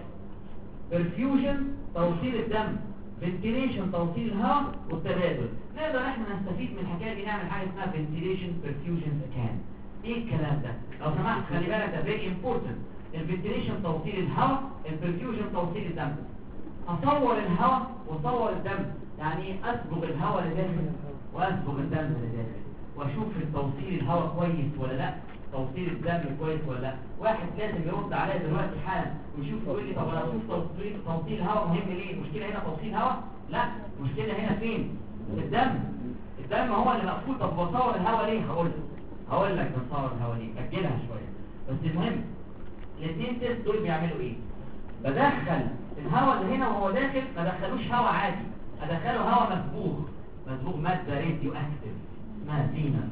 perfusion توصيل الدم، ventilation توصيل الهواء، والتبادل. نقدر احنا نستفيد من الحكايه دي نعمل حاجه اسمها ventilation perfusion scan. ايه الكلام ده؟ لو سمحت خلي بالك ده very important. الفنتيليشن توصيل الهواء، البرفيوجن توصيل الدم. اصور الهواء واصور الدم. يعني ايه؟ اصبغ الهواء لداخل واصبغ الدم لداخل واشوف التوصيل الهواء كويس ولا لا، توصيل الدم كويس ولا لا. واحد لازم يرد عليا دلوقتي حالا ويشوف يقول لي طب انا اشوف توصيل الهواء مهم ليه؟ المشكله هنا توصيل هواء؟ لا، المشكله هنا فين؟ الدم. الدم هو اللي مقفول. طب بصور الهواء ليه؟ هقول لك بصور الهواء ليه. اجلها شويه. بس المهم الاثنين تيست دول بيعملوا ايه؟ بدخل الهواء اللي هنا وهو داخل ما دخلوش هواء عادي، ادخله هواء مسبوغ ماده راديو اكتيف اسمها زينون.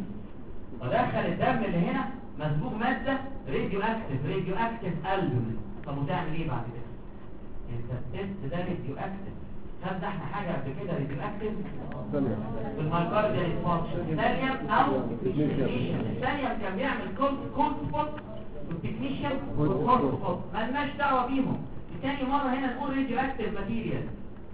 ودخل الدم اللي هنا مسبوغ ماده راديو اكتيف البومين. طب وتعمل ايه بعد كده؟ انت التست ده راديو اكتيف. خدنا احنا حاجه قبل كده راديو اكتيف في المايكارديال انفاركشن. ثانيا او الثانيا كان بيعمل كولد سبوت والتكنيشن والكولد سبوت مالناش دعوه بيهم. تاني مرة هنا نقول راديو اكتيف ماتيريال.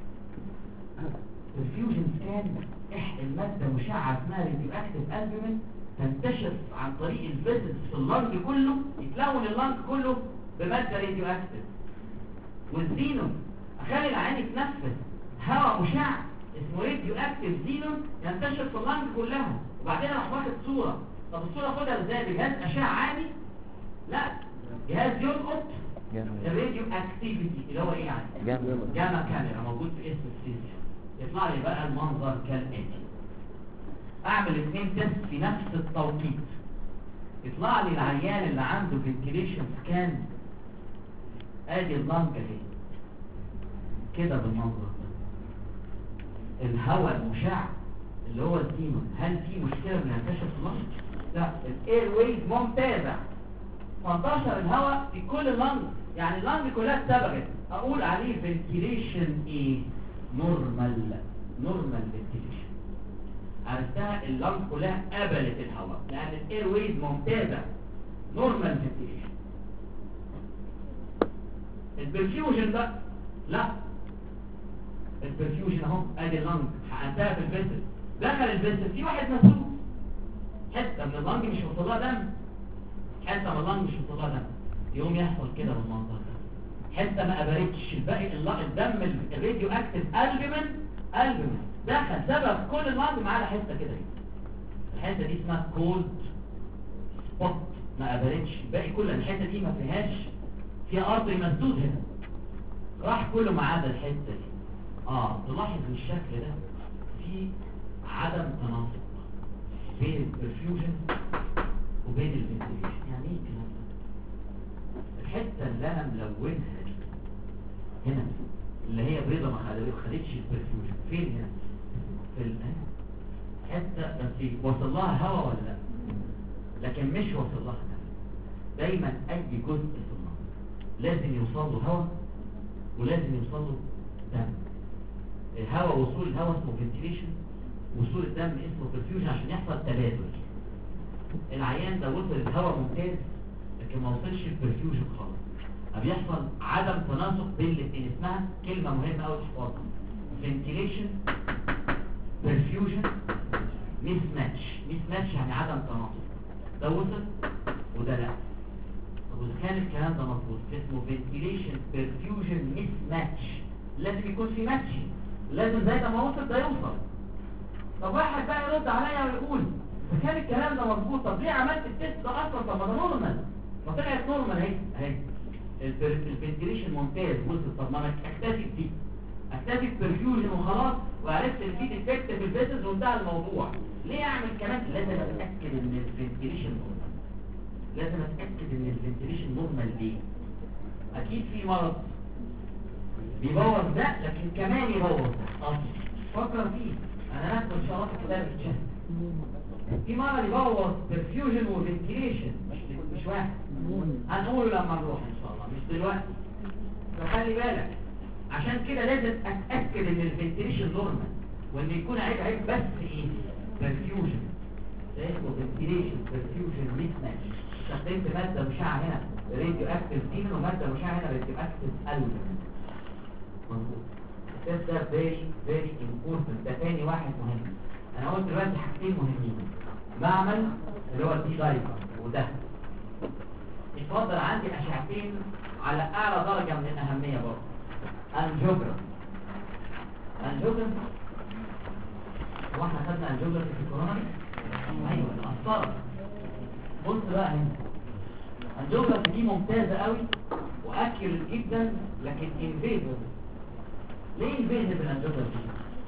الفيوجن سكان المادة مشعة اسمها راديو اكتيف البومين تنتشر عن طريق الفيزلز في اللنج كله، يتلون اللنج كله بمادة راديو اكتيف. والزينون اخلي العين يتنفس هواء مشع اسمه راديو اكتيف زينون ينتشر في اللنج كلها. وبعدين راح واخد صورة. طب الصورة خدها ازاي؟ بجهاز اشعة عادي؟ لا، جهاز يلقط الراديو اكتيفيتي اللي هو ايه يعني؟ جاما كاميرا موجود في اسم السيستم. يطلع لي بقى المنظر كالاتي. اعمل 2 تيست في نفس التوقيت. يطلع لي العيان اللي عنده فنتيليشن سكان. ادي اللنج اهي كده بالمنظر ده. الهواء المشع اللي هو الزينون، هل في مشكله بننتشر في اللنج؟ لا، الاير ويز ممتازه. فانتشر الهواء في كل اللنج، يعني اللنج كلها اتسبغت. اقول عليه فنتيليشن ايه؟ نورمال فنتيليشن. عرفتها؟ اللنج كلها قبلت الهواء لان الاير ويز ممتازه. نورمال فنتيليشن. البرفيوجن بقى لا، البرفيوجن اهو ادي اللنج حققتها في الفيسل. دخل الفيسل في واحد مسروق، حته من اللنج مش وصل لها دم، حته من اللنج مش وصل لها دم، يقوم يحصل كده بالمنظر ده. حته ما قبلتش الباقي الدم الراديو اكتيف البومين دخل سبب كل اللنج ما عدا حته كده. الحته دي اسمها كولد سبوت ما قبلتش، باقي كل الحته دي ما فيهاش، فيها ارتري مسدود هنا، راح كله ما عدا الحته دي. تلاحظ ان الشكل ده فيه عدم تناسق بين البرفيوجن وبين الفنتيليشن. يعني ايه الكلام ده؟ الحته اللي انا ملونها دي هنا اللي هي بيضه ما خدتش البرفيوجن، فين هنا؟ في حته بس وصل لها هواء ولا لا؟ لكن مش وصل لها دم. دايما اي جزء في النص لازم يوصل له هواء ولازم يوصل له دم. الهواء، وصول الهواء اسمه فنتيليشن، وصول الدم اسمه برفيوجن، عشان يحصل تبادل. العيان ده وصل الهواء ممتاز لكن ما وصلش البرفيوجن خالص، بيحصل عدم تناسق بين الاثنين. اسمها كلمه مهمه قوي تحفظها: فنتيليشن برفيوجن ميس ماتش. ميس ماتش يعني عدم تناسق، ده وصل وده لا. طب اذا كان الكلام ده مظبوط اسمه فنتيليشن برفيوجن ميس ماتش، لازم يكون في ماتش، لازم زي ما وصل ده يوصل. طب واحد بقى يرد عليا ويقول اذا كان الكلام ده مظبوط طب ليه عملت التست ده اصلا؟ طب ما ده نورمال، ما طلعت نورمال اهي الفنتيليشن ممتاز وصل. طب ما انا اكتفي بدي، اكتفي برفيوجن وخلاص، وعرفت ان في ديفكت في الفيسز وانتهى الموضوع. ليه اعمل كمان؟ لازم اتاكد ان الفنتيليشن نورمال. لازم اتاكد ان الفنتيليشن نورمال. ليه؟ اكيد في مرض بيبوظ ده لكن كمان يبوظ ده. فكر فيه، انا هاخد ان شاء الله في كتاب الجهاز. في مرض يبوظ برفيوجن وفنتيليشن، مش واحد. هنقوله لما نروح ان شاء الله، مش دلوقتي. فخلي بالك، عشان كده لازم اتاكد ان الفنتيليشن نورمال، وان يكون عيب بس ايه؟ برفيوجن. ده اسمه فنتيليشن برفيوجن ميس ماتش. استخدمت ماده مشعه هنا راديو اكتيف ديمن، وماده مشعه هنا راديو اكتيف الومنيوم. مظبوط. التست ده فيري امبورتنت. ده تاني واحد مهم. انا قلت دلوقتي حاجتين مهمين: معمل اللي هو الدي دايفر، وده اتفضل عندي اشعتين على اعلى درجه من الاهميه برضه. انجيوجرام. هو احنا خدنا انجيوجرام في الكورونا؟ ايوه القسطره. بص بقى هنا، انجيوجرام دي ممتازه قوي واكيوريت جدا لكن انفيزيف. ليه انفيزيف الانجيوجرام دي؟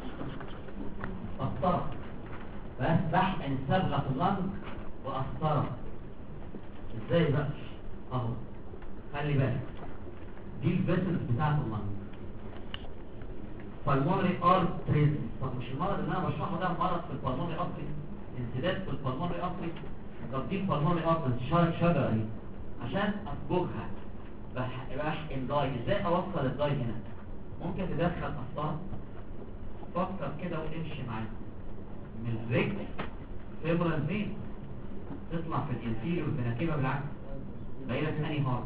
قسطره بس بحقن صبغه في اللنج وقسطره. ازاي بقى؟ اهو خلي بالك، دي الفيسلز بتاعت اللنج، بالمونري ارتريز. طب مش المرض اللي انا بشرحه ده مرض في البالمونري ارتري، انسداد في البالمونري ارتري. طب دي البالمونري ارتري شجره اهي، عشان اصبغها بحقن داي. ازاي اوصل الداي هنا؟ ممكن تدخل قسطره، فكر كده وامشي معايا من الرجل فيبرال فين تطلع في الانفيريور فيناكيبا بالعكس. باقي لك انهي هارت؟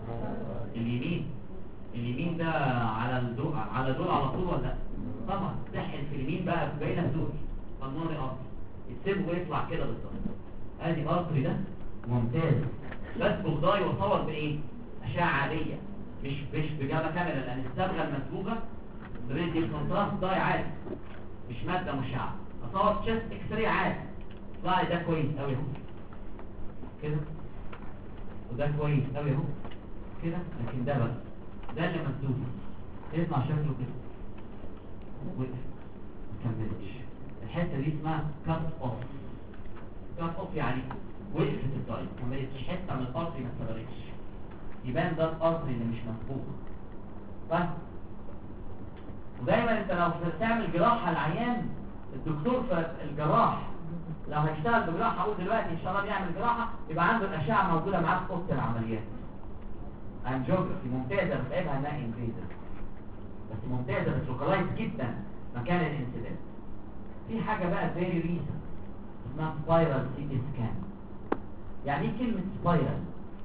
اليمين ده على دول على طول ولا لا؟ طبعا تحقن في اليمين بقى باقي لك دول بالمونري ارتري، تسيبه ويطلع كده بالظبط. ادي ارتري ده ممتاز، بس بغضاي وصور بايه؟ اشعه عاديه، مش بجابه كامله، لان الصبغه المسبوغه بريدي كونتراست داي عادي، مش ماده مشعه. اصور تشست اكس راي عادي، طلع ده كويس قوي اهو كده، وده كويس قوي اهو كده. لكن ده بقى ده اللي مسدود يطلع شكله كده وقف ما كملش. الحته دي اسمها كات اوف. كات اوف يعني وقفت الدايت، ما كملتش، حته من الارتري ما اتسبرتش، يبان ده الارتري اللي مش مسبوغ. فاهم؟ ودايما انت لو بتعمل جراحه للعيان، الدكتور الجراح لو هيشتغل بجراحه، اقول دلوقتي ان شاء الله بيعمل جراحه، يبقى عنده الاشعه موجوده معاه في اوضه العمليات. انجيوجرافي ممتازه، بس عيبها انها انفيزيف، بس ممتازه، بس لوكالايز جدا مكان الانسداد. في حاجه بقى فيري ريسنت اسمها سبايرال سي تي سكان. يعني ايه كلمه سبايرال؟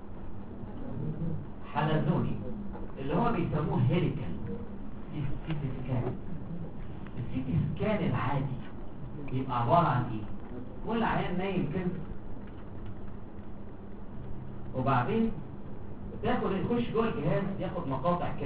حلزوني، اللي هو بيسموه هيليكال سي تي سكان. السي تي سكان العادي يبقى عباره عن ايه؟ كل عيان نايم كده، وبعدين يخش جوه الجهاز، ياخد مقاطع كده،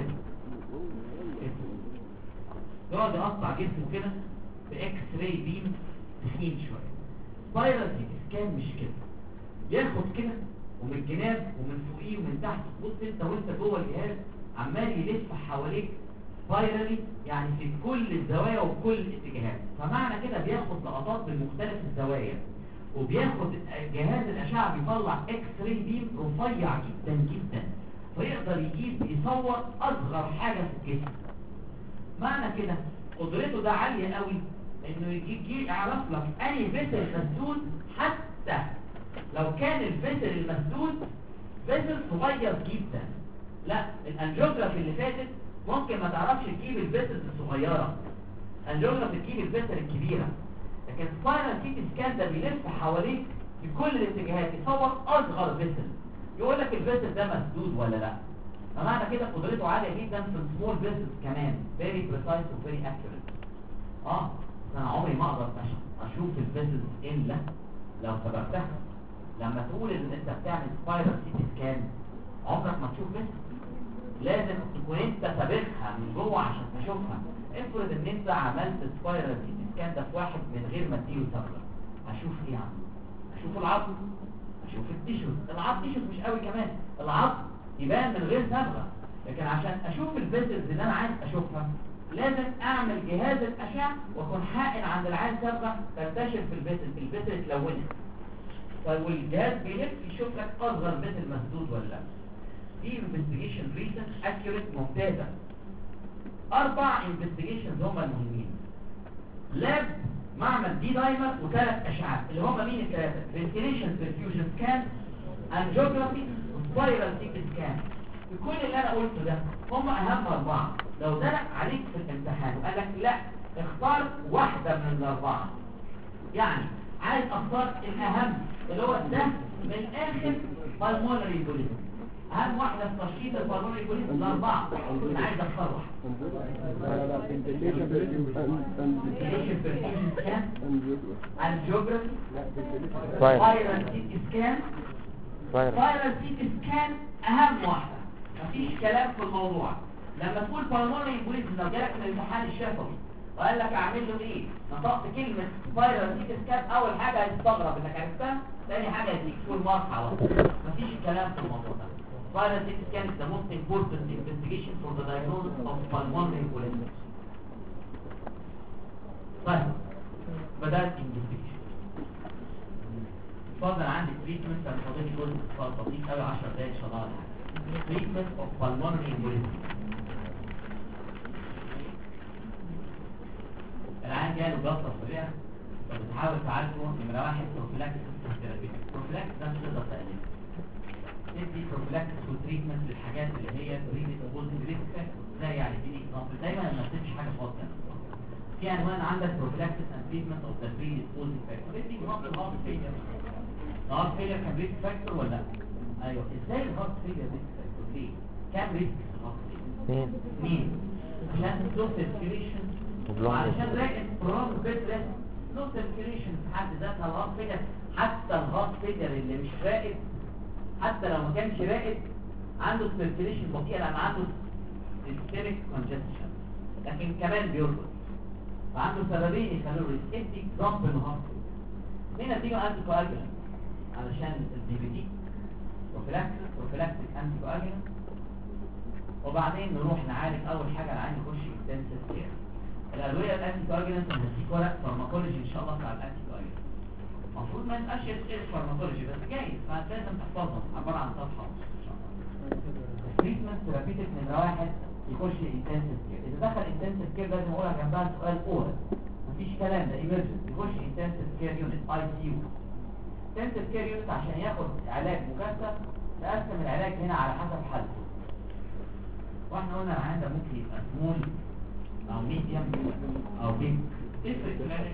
يقعد يقطع جسمه كده باكس راي بيم تخين شويه. سبايرال سي تي سكان مش كده، ياخد كده ومن الجناب ومن فوقيه ومن تحت. بص انت وانت جوه الجهاز عمال يلف حواليك سبايرالي، يعني في كل الزوايا وكل الاتجاهات. فمعنى كده بياخد لقطات بمختلف الزوايا، وبياخد جهاز الاشعه بيطلع اكس راي بيم رفيع جدا جدا، فيقدر يصور اصغر حاجه في الجسم. معنى كده قدرته ده عاليه قوي انه يجي يعرف لك اي فيسل مسدود، حتى لو كان الفيسل المسدود فيسل صغير جدا. لا، الانجيوجرافي اللي فاتت ممكن ما تعرفش تجيب الفيسل الصغيره، الانجيوجرافي تجيب الفيسل الكبيره، لكن سبايرال سيتي سكان ده بيلف حواليك في كل الاتجاهات يصور اصغر فيسل، يقول لك الفيسل ده مسدود ولا لا. فمعنى كده قدرته عاليه جدا في السمول فيسلز كمان، فيري بريسايز وفيري اكيوريت. انا عمري ما اقدر اشوف الفيسلز الا لو سبقتها. لما تقول ان انت بتعمل سبايرال سيتي سكان عمرك ما تشوف فيسل، لازم تكون انت سابقها من جوه عشان تشوفها. افرض ان انت عملت سبايرال سيتي سكان ده في واحد من غير ما تديله صبغه، هشوف ايه يا عم؟ هشوف العظم، هشوف التيشوز. العظم تيشوز مش قوي كمان، العظم يبان من غير صبغه، لكن عشان اشوف الفيسلز اللي انا عايز اشوفها لازم اعمل جهاز الاشعه واكون حائل عند العين صبغه تنتشر في الفيسل اتلونت. طيب والجهاز بيلف يشوف لك اصغر فيسل مسدود ولا لا. دي انفستيجيشن ريسنت اكيوريت ممتازه. 4 انفستيجيشنز هم المهمين: لاب، معمل دي دايمر، وثلاث اشعات اللي هم مين الثلاثه؟ فنتيليشن برفيوجن سكان، انجيوجرافي، وسبايرال سيتي سكان. كل اللي انا قلته ده هم اهم 4. لو دلق عليك في الامتحان وقال لك لا اختار واحده من ال4، يعني عايز اختار الاهم اللي هو ده من الاخر بالمونري بوليس، اهم واحده في تشخيص البالمونري بوليس ال4، انا عايز اختار واحده. الجيوغرافي، سبايرال سيتي سكان. سبايرال سيتي سكان اهم واحده، مفيش كلام في الموضوع. لما تقول بالمونري بوليس لو جالك من الامتحان الشفوي وقال لك اعمل له ايه، نطقت كلمه سبايرال سيتي سكان، اول حاجه هيستغرب انك عرفتها، ثاني حاجه هيديك فول مارك على طول. مفيش كلام في الموضوع ده. Spinal CT scan is the most important investigation for the diagnosis of pulmonary embolism. طيب بدأت investigation. اتفضل عندي treatment، كان فاضل جزء بسيط قوي 10 دقايق ان شاء الله. treatment of pulmonary embolism. العيان جاله جلطة سريعة فبتحاول تعالجه. نمرة 1 prophylaxis ثيرابي. prophylaxis ده مش تقدر تقلله. تدي بروفيلاكسس وتريتمنت للحاجات اللي هي بريدت اوبوزنج ريسك فاكتور. زي يعني دي اكزامبل، دايما ما تسيبش حاجه فاضيه. في عنوان عندك بروفيلاكسس اند تريتمنت اوف ذا بريدت اوبوزنج فاكتور. دي اكزامبل هارت فيلير. الهارت فيلير كان ريسك فاكتور ولا لا؟ ايوه. ازاي الهارت فيلير ريسك فاكتور؟ ليه؟ كام ريسك الهارت فيلير؟ 2. عشان سلو سيركيوليشن وعشان راقد برونك بيت ريست. سلو سيركيوليشن في حد ذاتها الهارت فيلير. حتى الهارت فيلير اللي مش راقد، حتى لو ما كانش راقد، عنده سيركيليشن بطيئه لان عنده سيستميك كونجستشن، لكن كمان بيرقد، فعنده سببين يخلوه ريسك. ادي اكزامبل هارت هنا تيجي انتي كواجولانت علشان الدي في دي بروفيلاكسيك انتي كواجولانت، وبعدين نروح نعالج. اول حاجه العيان يخش انتنسيف كير. الادويه الانتي كواجولانت هنديك ورق فارماكولوجي ان شاء الله بتاع الانتي كواجولانت. المفروض ما يبقاش ايه فارماكولوجي بس جايز، فلازم تحفظهم، عباره عن صفحه ان شاء الله. التريتمنت ثيرابيوتيك نمره 1 يخش انتنسيف كير. اذا دخل انتنسيف كير لازم اقولها جنبها سؤال اورال، مفيش كلام، ده ايمرجنسي. يخش انتنسيف كير يونت اي سي يو. انتنسيف كير يونت عشان ياخد علاج مكثف نقسم العلاج هنا على حسب حالته. واحنا قلنا العيان ده ممكن يبقى سمول او ميديوم او بيج. تفرق في العلاج.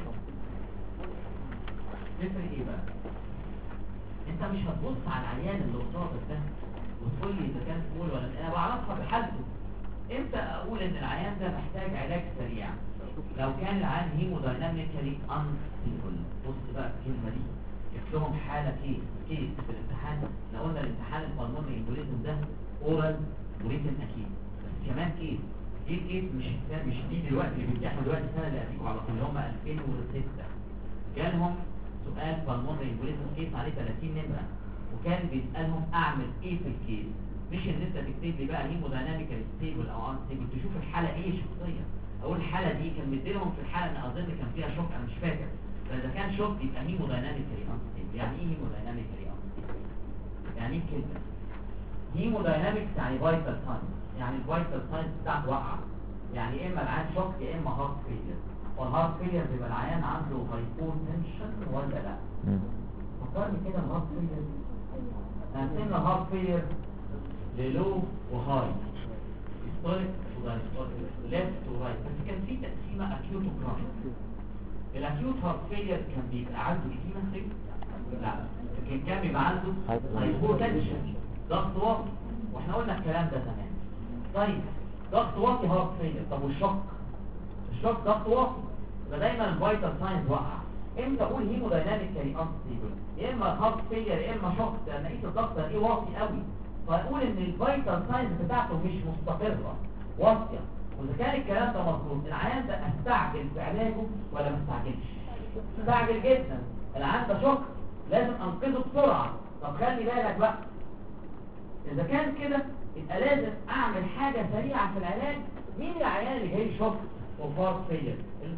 تفرق ايه بقى؟ انت مش هتبص على العيان اللي قصادك ده وتقول لي اذا كان سمول ولا انا بعرفها بحالته. امتى اقول ان العيان ده محتاج علاج سريع؟ لو كان العيان هيمودايناميكالي انستيبل. بص بقى الكلمه دي، يكتبهم حاله كيس في الامتحان. احنا قلنا الامتحان البالمونري امبوليزم ده اورال وريتن اكيد، بس كمان كيس. ايه الكيس؟ مش دي دلوقتي اللي بيمتحنوا دلوقتي، السنه اللي قبليكوا على طول اللي هم 2006 جالهم سؤال بالمونري امبوليزم كيس عليه 30 نمره وكان بيسالهم اعمل ايه في الكيس، مش ان انت تكتب لي بقى هيمودايناميكال ستيبل او ان ستيبل، تشوف الحاله ايه شخصيا. اقول الحاله دي كان مديلهم في الحاله ان اظن كان فيها شوك، انا مش فاكر، فاذا كان شوك يبقى هيمودايناميكالي ان ستيبل. يعني ايه هيمودايناميكالي ان ستيبل؟ يعني ايه كلمه هيموداينامكس؟ يعني فايتال ساينس، يعني الفايتال ساينس بتاعته واقعه، يعني يا اما العيان شوك يا اما هارت فيلير. والهارت فيلير بيبقى العيان عنده هايبوتنشن ولا لا؟ فكرني كده الهارت فيلير، قسمنا الهارت فيلير للو وهاي، هيستوريك ودايستوريك، ليفت ورايت، بس كان في تقسيمه اكيوت وكرونيك. الاكيوت هارت فيلير كان بيبقى عنده ايديما، لا، لكن كان بيبقى عنده هايبوتنشن، ضغط واطي، واحنا قلنا الكلام ده زمان. طيب ضغط واطي هارت فيلير، طب والشوك؟ الشوك ضغط واطي، يبقى دايما الفايتال ساينز واقعه. امتى اقول هيمودايناميكالي انستيبل؟ يا اما هارت فيلير يا اما شوك، لان قيس الضغط ايه واطي قوي، فاقول ان الفايتال ساينز بتاعته مش مستقره، واطيه. واذا كان الكلام ده مظبوط، العيان ده استعجل في علاجه ولا ما استعجلش؟ استعجل جدا. العيان ده شوك لازم انقذه بسرعه. طب خلي بالك بقى، اذا كان كده يبقى لازم اعمل حاجه سريعه في العلاج. مين العيان اللي جاي شوك وفارت فيلير؟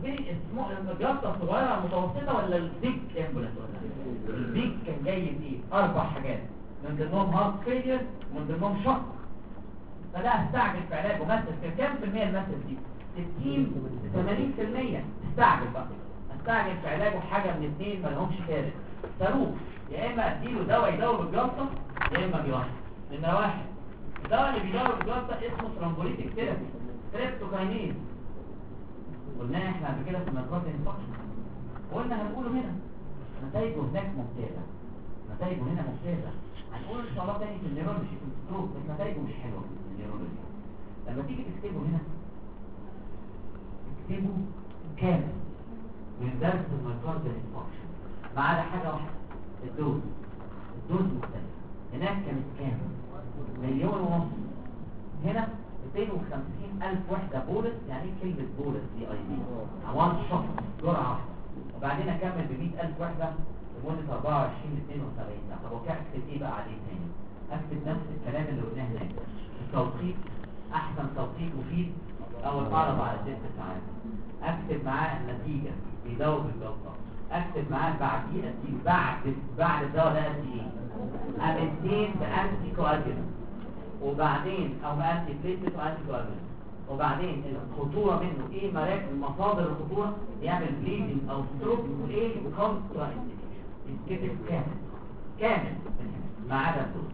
الجلطه الصغيره المتوسطه ولا البيج امبولانس؟ ولا البيج كان جاي بايه؟ 4 حاجات، من ضمنهم هارت فيلير ومن ضمنهم شوك. فده استعجل في علاجه. مثل كام في المية المثل دي؟ 60-80%. استعجل بقى، استعجل في علاجه. حاجه من اثنين ما لهمش ثالث، صاروخ، يا اما اديله دواء يدور الجلطه يا اما بيوحد. نمرة 1 الدواء اللي بيدور الجلطه اسمه ترامبوليتيك ثيرابي، تريبتوكاينيز. قلناه احنا قبل كده في الميكروبين انفكشن، قلنا هنقوله هنا. نتائجه هناك ممتازه، نتائجه هنا ممتازه. هنقول ان شاء الله تاني في النيرولوجي في الستروك، بس نتائجه مش حلوه في النيرولوجي. لما تيجي تكتبه هنا اكتبه كامل من درس الميكروبين انفكشن ما عدا حاجه واحده، الدوز. الدوز مختلف. هناك كانت كام؟ 1.5 مليون. هنا 250,000 وحدة بولس. يعني ايه كلمة بولس دي؟ اي دي وان شوت، جرعة واحدة. وبعدين اكمل ب 100,000 وحدة لمدة 24-72 ساعة. طب اكتب ايه بقى عليه تاني؟ اكتب نفس الكلام اللي قلناه هناك. التوقيت، احسن توقيت مفيد اول اعرض على 6 ساعات. اكتب معاه النتيجة بيدور بالجلطة. اكتب معاه بعديه بعد الدواء ده قد ايه؟ امنتين بانتي كواجولانت، وبعدين او انتي بليتلت وانتي كواجولانت، وبعدين الخطوره منه ايه؟ مراكز مصادر الخطوره، يعمل بليدنج او ستروك، وايه؟ كونترا انديكيشن. يتكتب كامل من هنا ما عدا الدوز.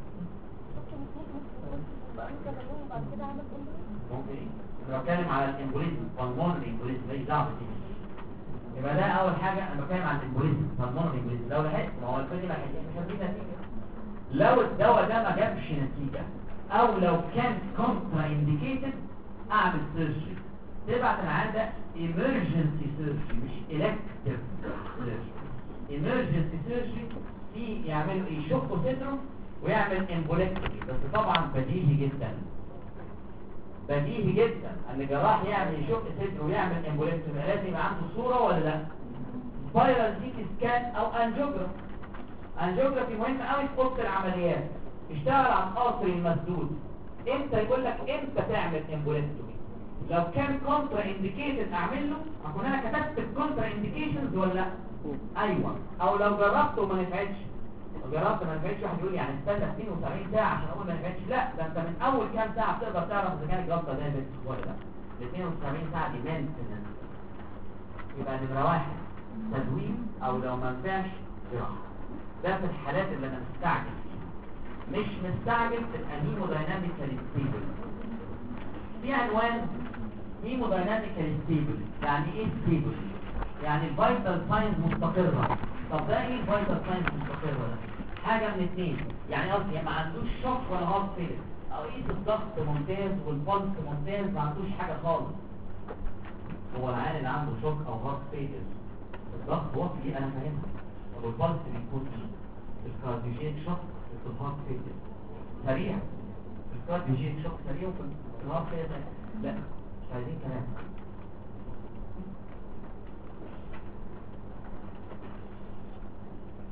ممكن ايه؟ انا بتكلم على الامبوليزم، بالمونري امبوليزم، ماليش دعوه بيه. يبقى ده اول حاجه انا بتكلم عن الامبوليزم، بالمونري امبوليزم. لو لحقت، ما هو الفيلم ما مش هتجيب نتيجه. لو الدواء ده ما جابش نتيجه او لو كان كونترا انديكيتد، اعمل سيرجري. تبعت العيان ده ايمرجنسي سيرجري مش الكتيف سيرجري. ايمرجنسي سيرجري في يعملوا ايه؟ يشقوا صدره ويعمل امبوليكتومي. بس طبعا بديهي جدا، بديهي جدا ان الجراح يعمل يشق صدره ويعمل امبوليكتومي لازم يبقى عنده صوره ولا لا؟ سبايرال سيتي سكان او انجيوجرافي. انجيوجرافي مهم قوي في اوضه العمليات. اشتغل على القصر المسدود. امتى يقول لك امتى تعمل امبوليكتومي؟ لو كان كونترا انديكيتد اعمل له. هكون انا كتبت الكونترا انديكيشنز ولا لا؟ ايوه. او لو جربت وما نفعتش، جربت ما نفعتش، واحد يقول لي يعني استنى 72 ساعه عشان اقول ما نفعتش. لا، ده انت من اول كام ساعه بتقدر تعرف اذا كانت الجلطه دابت ولا لا. ال 72 ساعه دي مينتنس. يبقى نمره 1 تدوير، او لو ما نفعش جراحه. ده في الحالات اللي انا مستعجل فيها. مش مستعجل تبقى هيمودايناميكالي ستيبل. في عنوان هيمودايناميكالي ستيبل. يعني ايه ستيبل؟ يعني الفيتال ساينز مستقره. طب ده ايه الفيتال ساينز مستقره ده؟ حاجه من اثنين، يعني قصدي ما عندوش شوك ولا هارت فيلر، او قيس الضغط ممتاز والبلس ممتاز، ما عندوش حاجه خالص. هو العيان اللي عنده شوك او هارت فيلر الضغط واطي، انا فاهمها. طب البلس بيكون ايه؟ الكارديوجينيك شوك في الهارت فيلر سريع، الكارديوجينيك شوك سريع، وفي الهارت فيلر لا. مش عايزين كلام.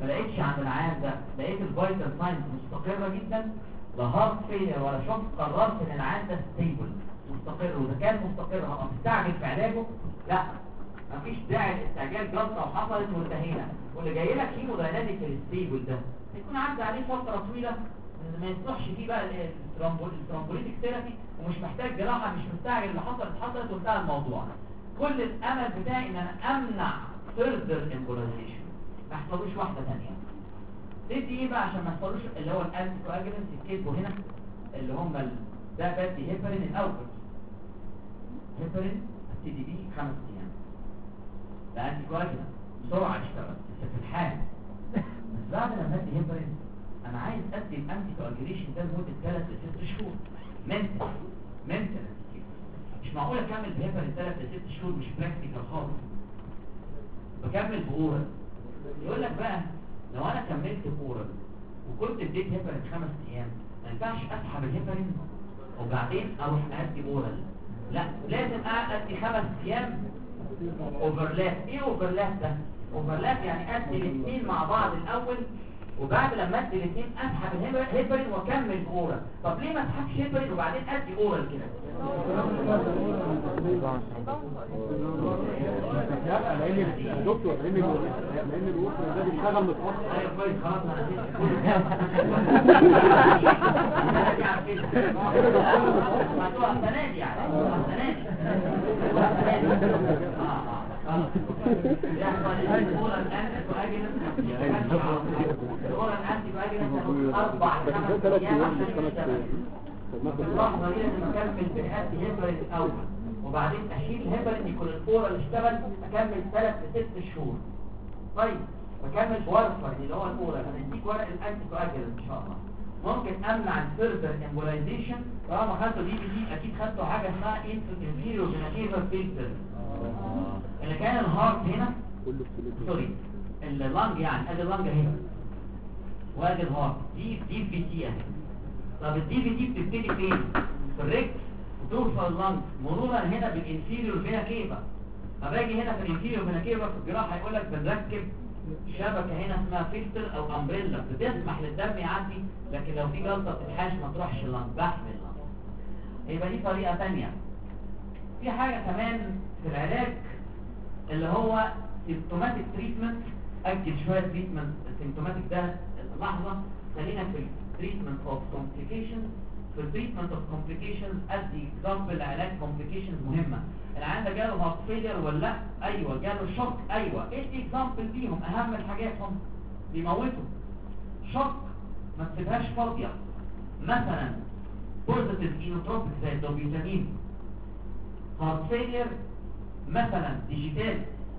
ما لقيتش عند العيان ده، لقيت الفيتال ساينز مستقره جدا، لا هارت فيلير ولا شوك، قررت ان العيان ده ستيبل مستقر. واذا كان مستقر هبقى مستعجل في علاجه؟ لا، مفيش داعي لاستعجال جلطه وحصلت وانتهينا. واللي جاي لك هيمودايناميك الستيبل ده يكون عدى عليه فتره طويله ما يصلحش فيه بقى الترامبوليتيك ثيرابي، ومش محتاج جراحه، مش مستعجل، اللي حصلت وانتهى الموضوع. كل الامل بتاعي ان انا امنع فيرذر امبولايزيشن، ما يحصلوش واحده ثانيه. تدي ايه بقى عشان ما يحصلوش؟ اللي هو الانتي كواجولانت الكتبه هنا اللي هم ده بدي هيبرين الاول. هيبرين ابتدي بيه 5 ايام، ده انتي كواجولانت بسرعه يشتغل في الحال. بس بعد لما ادي هيبرين انا عايز ادي الانتي كواجوليشن ده لمده 3 ل 6 شهور منتل. مش معقول اكمل بهيبرين 3 ل 6 شهور، مش براكتيكال خالص. بكمل بأورال. يقول لك بقى لو انا كملت بأورال وكنت اديت هيبرين 5 ايام، ما ينفعش اسحب الهيبرين وبعدين اروح ادي اورال. لا، لازم ادي 5 ايام اوفرلاب. ايه اوفرلاب ده؟ اوفرلاب يعني ادي الاثنين مع بعض الاول، وبعد لما ادي الاثنين اسحب الهيبرين واكمل باورال. طب ليه ما اسحبش هيبرين وبعدين ادي اورال كده؟ يا دكتور لان الوصل ده بيشتغل متاخر. ايوه كويس، خلاص انا اللحظه دي لازم اكمل بنأدي هيبرين الاول، وبعدين اشيل الهيبرين يكون الاورال اشتغل، اكمل 3 ل 6 شهور. طيب بكمل بورفر اللي هو الاورال، هنديك ورق الانتي كواجولانت ان شاء الله. ممكن امنع الفيرذر امبولايزيشن. طالما خدتوا دي اكيد خدتوا حاجه اسمها انفيريور فيناتيفال فلتر، اللي كان الهارت هنا سوري اللنج، يعني ادي اللنج اهي وادي الهارت، دي في تي اهي. طب الدي في تي بتبتدي فين؟ في الريكس وتوصل اللنج مرورا هنا بالانفيريور فينا كيفا. فباجي هنا في الانفيريور فينا كيفا في الجراحه يقول لك بنركب شبكه هنا اسمها فلتر او امبريلا بتسمح للدم يعدي، لكن لو في جلطه بتتحاش ما تروحش اللنج، بحمل اللنج. يبقى دي طريقه ثانيه. في حاجه كمان في العلاج اللي هو سيمبتوماتيك تريتمنت. اجل شويه تريتمنت السيمبتوماتيك ده لحظه، خلينا في التريتمنت اوف كومبليكيشنز. في التريتمنت اوف كومبليكيشنز ادي اكزامبل علاج كومبليكيشنز مهمه. العيان ده جاله هارت فيلير ولا لا؟ ايوه. جاله شوك؟ ايوه. ايه اكزامبل فيهم؟ اهم الحاجات هم بيموتوا. شوك ما تسيبهاش فاضيه، مثلا بوزيتيف اينوتروبيك زي الدوبيتامين. هارت فيلير مثلا ديجيتال.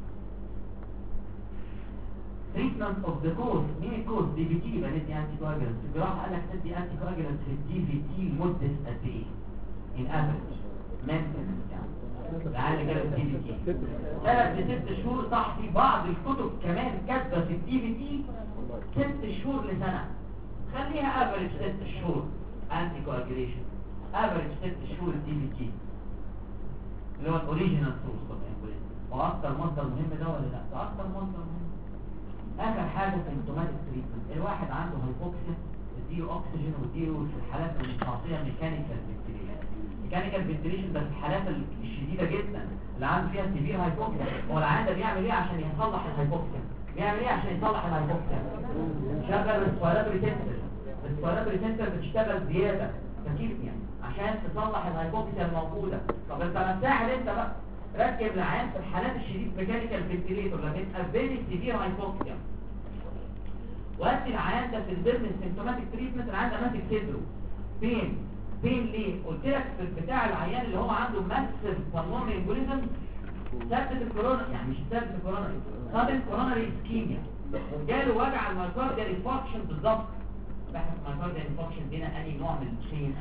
treatment of the cause. مين الكوز؟ دي في تي. يبقى ندي انتي كواجولانت. الجراحه قال لك تدي انتي كواجولانت في الدي في تي لمده قد ايه؟ ان افريج مينتنس يعني العيال جاله الدي في تي 3 ل 6 شهور. صح، في بعض الكتب كمان كاتبه في الدي في تي 6 شهور لسنه. خليها افريج 6 شهور انتي كواجوليشن، افريج 6 شهور الدي في تي اللي هو الاوريجينال سورس اوف امبوليزم. واكثر مصدر مهم ده ولا لا؟ ده اكثر مصدر مهم. اخر حاجه سيمبتوماتيك تريتمنت. الواحد عنده هايبوكسيا اديله اكسجين واديله في الحالات المستعصيه ميكانيكال فنتيليشن. ميكانيكال فنتيليشن ده في الحالات الشديده جدا اللي عنده فيها سيفير هايبوكسيا. هو العيان ده بيعمل ايه عشان يصلح الهايبوكسيا؟ بيعمل ايه عشان يصلح الهايبوكسيا؟ شغل ريسبيراتوري سنتر. الريسبيراتوري سنتر بتشتغل زياده كتير يعني عشان تصلح الهايبوكسيا الموجوده. طب انت ما تساعد انت بقى، ركب العيان في الحالات الشديد ميكانيكال فنتيليتور لما يبقى فيري سيفير هايبوكسيا، وادي العيان ده في البيرن سيمبتوماتيك تريتمنت. العيان ده ماسك صدره بين ليه؟ قلت لك في بتاع العيان اللي هو عنده ماسيف بالمونري امبوليزم، ثبت الكورونا، يعني مش ثبت الكورونا، ثبت كوروناري اسكيميا، جاله وجع المايكارديال انفاركشن بالظبط. بحث المايكارديال انفاركشن دينا انهي نوع من البين؟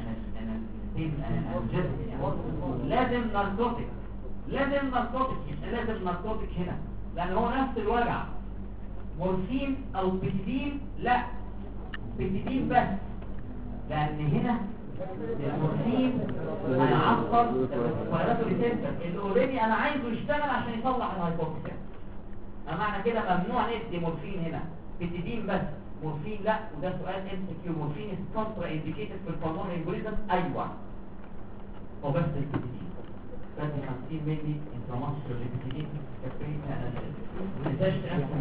لازم ناركوتيك. لازم ناركوتيك هنا لان هو نفس الوجع. مورفين او بيتيدين؟ لا، بيتيدين بس، لان هنا المورفين هيعطل الريسبيراتوري سنتر اللي اوريدي انا عايزه يشتغل عشان يصلح الهايبوكسيا. معنى كده ممنوع ندي مورفين هنا، بتدين بس مورفين لا، وده سؤال ام سي كيو. مورفين از كونترا انديكيتد في البلمونري امبوليزم، ايوه هو بس البتدين 50 مللي انتراماسكولار البتدين. ما تنساش تقسم